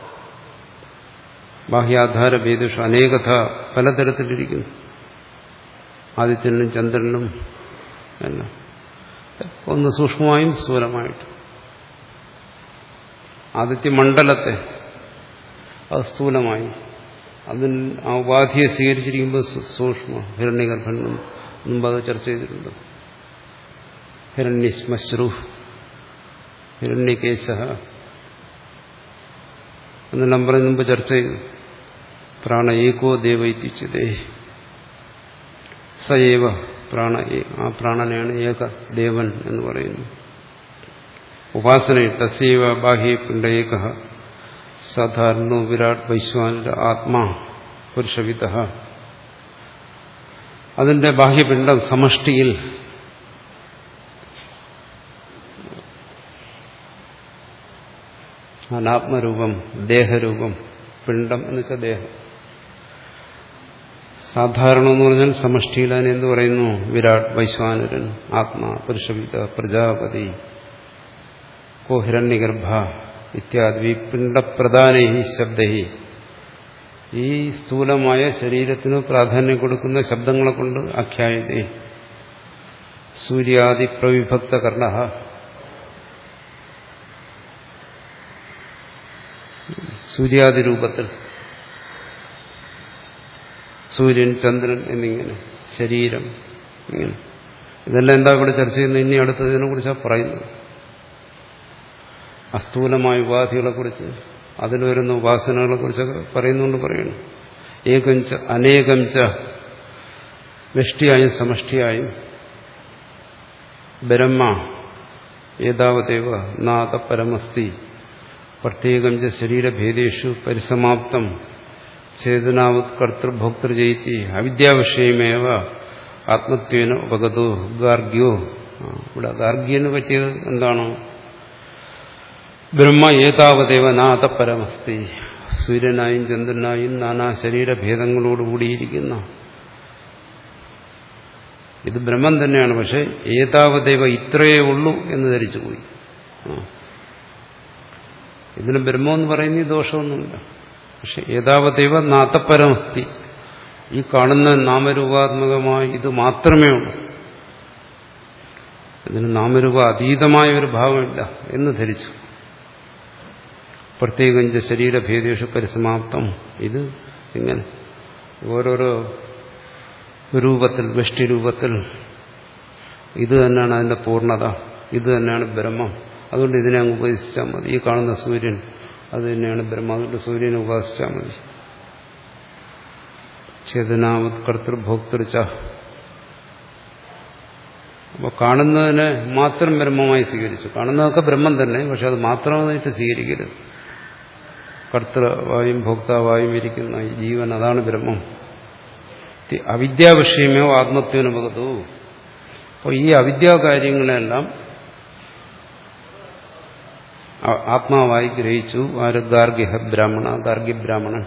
ബാഹ്യാധാരഭേദേഷു അനേകത പലതരത്തിലിരിക്കുന്നു. ആദിത്യനും ചന്ദ്രനും എല്ലാം, ഒന്ന് സൂക്ഷ്മമായും സ്ഥൂലമായിട്ടും. ആദിത്യമണ്ഡലത്തെ അത് സ്ഥൂലമായി, അതിൽ ആ ഉപാധിയെ സ്വീകരിച്ചിരിക്കുമ്പോൾ സൂക്ഷ്മ ഹിരണ്യഗർഭൻ, മുമ്പ് അത് ചർച്ച ചെയ്തിട്ടുണ്ട്. ഹിരണ്യശ്മശ്രു, ഹിരണ്യകേശ എന്നെല്ലാം പറഞ്ഞ് മുമ്പ് ചർച്ച ചെയ്തു. പ്രാണ ഏകോ ദേവ ഇത്യുച്യതേ. സയേവ പ്രാണ, ആ പ്രാണനെയാണ് ഏക ദേവൻ എന്ന് പറയുന്നു. ഉപാസനയിൽ തസ്യവ ബാഹ്യ പിണ്ഡ ഏക സാധാരണോ വിരാട് വൈശ്വാനര ആത്മാ പുരുഷവിദ. അതിന്റെ ബാഹ്യപിണ്ഡം സമഷ്ടിയിൽ, അനാത്മരൂപം, ദേഹരൂപം, പിണ്ഡം എന്ന് വെച്ചാൽ ദേഹം. സാധാരണ എന്ന് പറഞ്ഞാൽ സമഷ്ടിയിൽ അതിന് എന്ത് പറയുന്നു? വിരാട്, വൈശ്വാനരൻ, ആത്മാ, പുരുഷവിത, പ്രജാപതി, കോ ഹിരണ്യഗർഭ ഇത്യാദി പിണ്ഡപ്രധാനൈ ശബ്ദൈ. ഈ സ്ഥൂലമായ ശരീരത്തിന് പ്രാധാന്യം കൊടുക്കുന്ന ശബ്ദങ്ങളെ കൊണ്ട് ആഖ്യായതേ. സൂര്യാദി പ്രവിഭക്ത കർണ, സൂര്യാദി രൂപത്തിൽ, സൂര്യൻ, ചന്ദ്രൻ എന്നിങ്ങനെ ശരീരം, ഇങ്ങനെ ഇതെല്ലാം എന്താ ഇവിടെ ചർച്ച ചെയ്യുന്നത്? ഇനി അടുത്തതിനെ കുറിച്ചാണ് പറയുന്നത്. അസ്ഥൂലമായ ഉപാധികളെക്കുറിച്ച്, അതിൽ വരുന്ന ഉപാസനകളെക്കുറിച്ചൊക്കെ പറയുന്നുകൊണ്ട് പറയുന്നു. ഏകംച അനേകംച, വ്യഷ്ടിയായും സമഷ്ടിയായും, ബ്രഹ്മ ഏതാവദേവ നാഥ പരമസ്തി പ്രത്യേകം ച ശരീരഭേദേഷു പരിസമാപ്തം ചേതനാവത് കർത്തൃഭോക്തൃജയിത്തി അവിദ്യാവിഷയമേവ ആത്മത്വേന ഉപഗതോ ഗാർഗ്യോ. ഇവിടെ ഗാർഗ്യന് പറ്റിയത് എന്താണോ? ബ്രഹ്മ ഏതാവദേവ നാഥ പരമസ്തി, സൂര്യനായും ചന്ദ്രനായും നാനാ ശരീരഭേദങ്ങളോടുകൂടിയിരിക്കുന്ന ഇത് ബ്രഹ്മം തന്നെയാണ്. പക്ഷെ ഏതാവദേവ, ഇത്രയേ ഉള്ളൂ എന്ന് ധരിച്ചുപോയി. ഇതിന് ബ്രഹ്മമെന്ന് പറയുന്ന ദോഷമൊന്നുമില്ല. പക്ഷെ ഏതാവദേവ നാഥപരമസ്തി, ഈ കാണുന്ന നാമരൂപാത്മകമായി ഇത് മാത്രമേ ഉള്ളൂ, ഇതിന് നാമരൂപ അതീതമായ ഒരു ഭാവമില്ല എന്ന് ധരിച്ചു. പ്രത്യേകം ശരീരഭേദേഷു പരിസമാപ്തം, ഇത് ഇങ്ങനെ ഓരോരോ രൂപത്തിൽ, വ്യഷ്ടി രൂപത്തിൽ ഇത് തന്നെയാണ് അതിന്റെ പൂർണ്ണത, ഇത് തന്നെയാണ് ബ്രഹ്മം. അതുകൊണ്ട് ഇതിനെ അങ്ങ് ഉപദേശിച്ചാൽ മതി. ഈ കാണുന്ന സൂര്യൻ അത് തന്നെയാണ് ബ്രഹ്മം, അതുകൊണ്ട് സൂര്യനെ ഉപാസിച്ചാൽ മതി. ചേതനാവത് കർത്തൃഭോക്തൃച്ച, അപ്പോൾ കാണുന്നതിനെ മാത്രം ബ്രഹ്മമായി സ്വീകരിച്ചു. കാണുന്നതൊക്കെ ബ്രഹ്മം തന്നെ, പക്ഷെ അത് മാത്രമായിട്ട് സ്വീകരിക്കരുത്. കർത്തൃവായും ഭോക്താവായും ഇരിക്കുന്ന ഈ ജീവൻ, അതാണ് ബ്രഹ്മം. അവിദ്യാവിഷയമോ ആത്മത്വനുപകത്തു. അപ്പോൾ ഈ അവിദ്യാകാര്യങ്ങളെല്ലാം ആത്മാവായി ഗ്രഹിച്ചു. ആര്? ഗാർഗ്യ ബ്രാഹ്മണ, ഗാർഗ്യ ബ്രാഹ്മണൻ.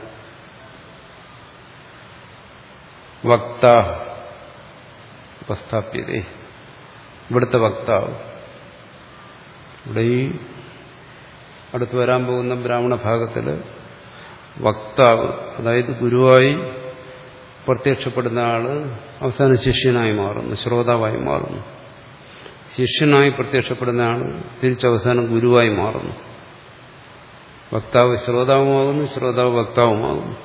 വക്ത ഉപസ്ഥാപ്യതേ, ഇവിടുത്തെ വക്താവ്. ഇവിടെ ഈ അടുത്ത് വരാൻ പോകുന്ന ബ്രാഹ്മണ ഭാഗത്തിൽ വക്താവ്, അതായത് ഗുരുവായി പ്രത്യക്ഷപ്പെടുന്ന ആള് അവസാനം ശിഷ്യനായി മാറുന്നു, ശ്രോതാവായി മാറുന്നു. ശിഷ്യനായി പ്രത്യക്ഷപ്പെടുന്ന ആള് തിരിച്ചവസാനം ഗുരുവായി മാറുന്നു. വക്താവ് ശ്രോതാവുമാകുന്നു, ശ്രോതാവ് വക്താവുമാകുന്നു.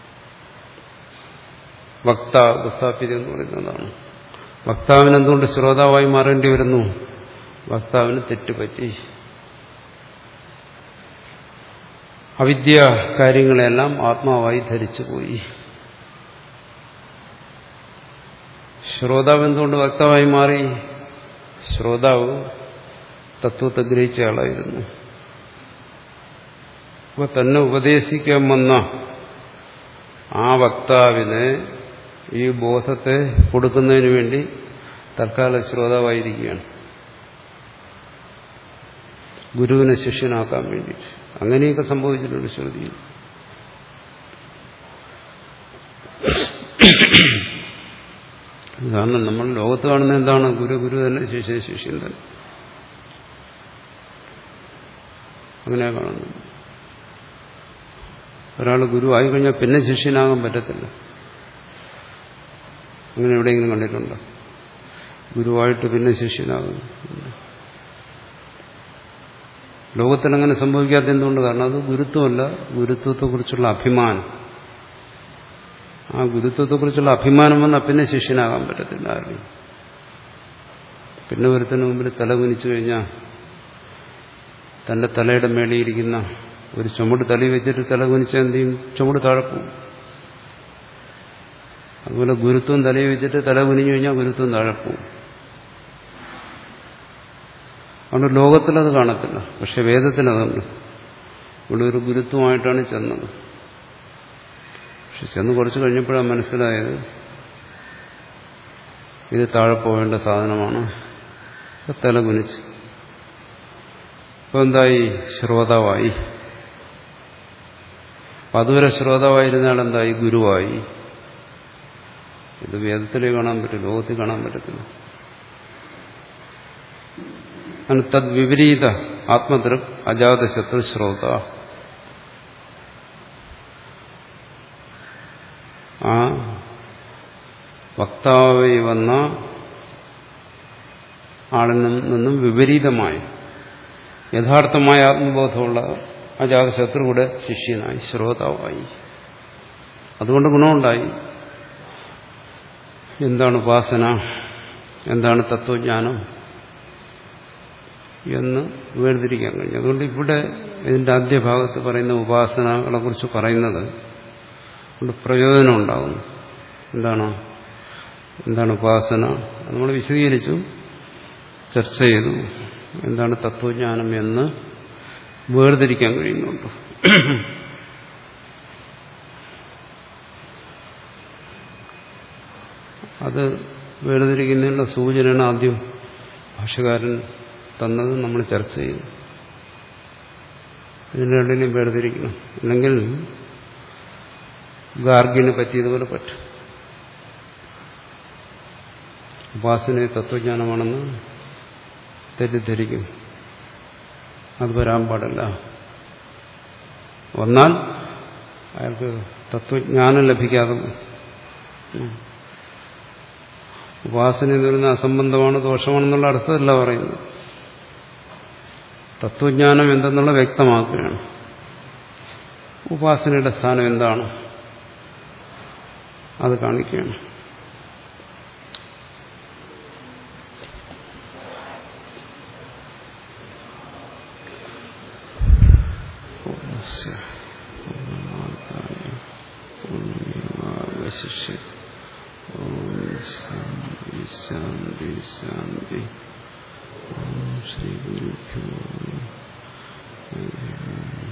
വക്താവ് ഉപസ്ഥാപ്യത എന്ന് പറയുന്നതാണ്. വക്താവിന് എന്തുകൊണ്ട് ശ്രോതാവായി മാറേണ്ടി വരുന്നു? വക്താവിന് തെറ്റുപറ്റി. അവിദ്യ കാര്യങ്ങളെല്ലാം ആത്മാവായി ധരിച്ചുപോയി. ശ്രോതാവ് എന്തുകൊണ്ട് വക്താവായി മാറി? ശ്രോതാവ് തത്വത്തെ ഗ്രഹിച്ച ആളായിരുന്നു. അപ്പൊ തന്നെ ഉപദേശിക്കാൻ വന്ന ആ വക്താവിന് ഈ ബോധത്തെ കൊടുക്കുന്നതിന് വേണ്ടി തൽക്കാലം ശ്രോതാവായിരിക്കുകയാണ്, ഗുരുവിനെ ശിഷ്യനാക്കാൻ വേണ്ടിയിട്ട്. അങ്ങനെയൊക്കെ സംഭവിച്ചിട്ടുണ്ട് ശ്രുതിയിൽ. കാരണം നമ്മൾ ലോകത്ത് കാണുന്ന എന്താണ്? ഗുരു ഗുരു തന്നെ, ശിഷ്യ ശിഷ്യൻ തന്നെ. അങ്ങനെയാ കാണുന്നത്. ഒരാൾ ഗുരു ആയിക്കഴിഞ്ഞാൽ പിന്നെ ശിഷ്യനാകാൻ പറ്റത്തില്ല. അങ്ങനെ എവിടെയെങ്കിലും കണ്ടിട്ടുണ്ടോ? ഗുരുവായിട്ട് പിന്നെ ശിഷ്യനാകുന്നു. ലോകത്തിൽ അങ്ങനെ സംഭവിക്കാത്ത എന്തുകൊണ്ട്? കാരണം അത് ഗുരുത്വമല്ല, ഗുരുത്വത്തെക്കുറിച്ചുള്ള അഭിമാനം. ആ ഗുരുത്വത്തെക്കുറിച്ചുള്ള അഭിമാനം വന്നാൽ പിന്നെ ശിഷ്യനാകാൻ പറ്റത്തില്ല ആരെയും. പിന്നെ ഒരുത്തിന് മുമ്പിൽ തല കുനിച്ചു കഴിഞ്ഞാൽ തന്റെ തലയുടെ മേളിയിരിക്കുന്ന ഒരു ചുമട് തലി വെച്ചിട്ട് തല കുനിച്ചാൽ എന്ത് ചെയ്യും? ചുമട് താഴെപ്പോവും. അതുപോലെ ഗുരുത്വം തലയിൽ വെച്ചിട്ട് തല കുനിഞ്ഞു കഴിഞ്ഞാൽ ഗുരുത്വം താഴെപ്പോവും. അതുകൊണ്ട് ലോകത്തിലത് കാണത്തില്ല, പക്ഷെ വേദത്തിനതുണ്ട്. ഇവിടെ ഒരു ഗുരുത്വമായിട്ടാണ് ചെന്നത്. പക്ഷെ ചെന്ന് കുറച്ച് കഴിഞ്ഞപ്പോഴാണ് മനസ്സിലായത് ഇത് താഴെ പോവേണ്ട സാധനമാണ്. തല കുനിച്ച് ഇപ്പൊ എന്തായി? ശ്രോതാവായി. അപ്പം അതുവരെ ശ്രോതാവായിരുന്നയാൾ എന്തായി? ഗുരുവായി. ഇത് വേദത്തിലേ കാണാൻ പറ്റും, ലോകത്തിൽ കാണാൻ പറ്റത്തില്ല. തദ് വിപരീത ആത്മദൃക് അജാതശത്രു ശ്രോത. ആ വക്താവായി വന്ന ആളിൽ നിന്നും വിപരീതമായി യഥാർത്ഥമായ ആത്മബോധമുള്ള അജാതശത്രുവിടെ ശിഷ്യനായി, ശ്രോതാവായി. അതുകൊണ്ട് ഗുണമുണ്ടായി. എന്താണ് ഉപാസന, എന്താണ് തത്വജ്ഞാനം എന്ന് വേർതിരിക്കാൻ കഴിഞ്ഞു. അതുകൊണ്ട് ഇവിടെ ഇതിന്റെ ആദ്യ ഭാഗത്ത് പറയുന്ന ഉപാസനകളെ കുറിച്ച് പറയുന്നത് കൊണ്ട് പ്രയോജനം ഉണ്ടാകുന്നു. എന്താണ് എന്താണ് ഉപാസന നമ്മൾ വിശദീകരിച്ചു, ചർച്ച ചെയ്തു. എന്താണ് തത്വജ്ഞാനം എന്ന് വേർതിരിക്കാൻ കഴിയുന്നുണ്ട്. അത് വേർതിരിക്കുന്നതിനുള്ള സൂചനയാണ് ആദ്യം ഭാഷ്യകാരൻ തന്നത്, നമ്മൾ ചർച്ച ചെയ്തു. ഇതിന് രണ്ടിനെയും വേർതിരിക്കണം, അല്ലെങ്കിൽ ഗാർഗിന് പറ്റിയതുപോലെ പറ്റും. ഉപാസന തത്വജ്ഞാനമാണെന്ന് തെറ്റിദ്ധരിക്കും. അത് വരാൻ പാടില്ല. വന്നാൽ അയാൾക്ക് തത്വജ്ഞാനം ലഭിക്കാതെ ഉപാസന എന്ന് പറയുന്ന അസംബന്ധമാണ്, ദോഷമാണെന്നുള്ള അർത്ഥമല്ല പറയുന്നത്. തത്വജ്ഞാനം എന്തെന്നുള്ള വ്യക്തമാക്കുകയാണ്. ഉപാസനയുടെ സ്ഥാനം എന്താണ് അത് കാണിക്കുകയാണ്. ശാന്തി ശാന്തി ശാന്തി. ശ്രീ ഗുരുഭ്യോ